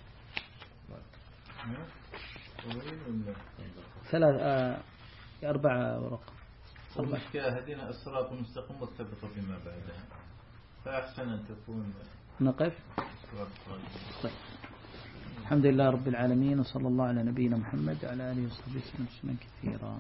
ثلاث آه أربع ورق. المشكلة هدينا الصراط المستقيم والثبت فيما بعدها، فأحسن أن تكون نقف. طيب. الحمد لله رب العالمين، وصلى الله على نبينا محمد وعلى آله وصحبه وسلم كثيرا.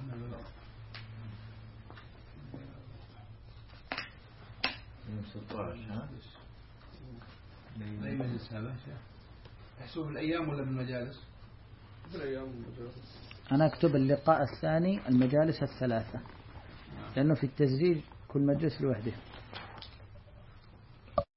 أي مجلس هذا؟ تحسوه بالأيام ولا بالمجالس؟ بالأيام والمجالس. أنا أكتب اللقاء الثاني المجالس الثلاثة، لأنه في التسجيل كل مجلس لوحده.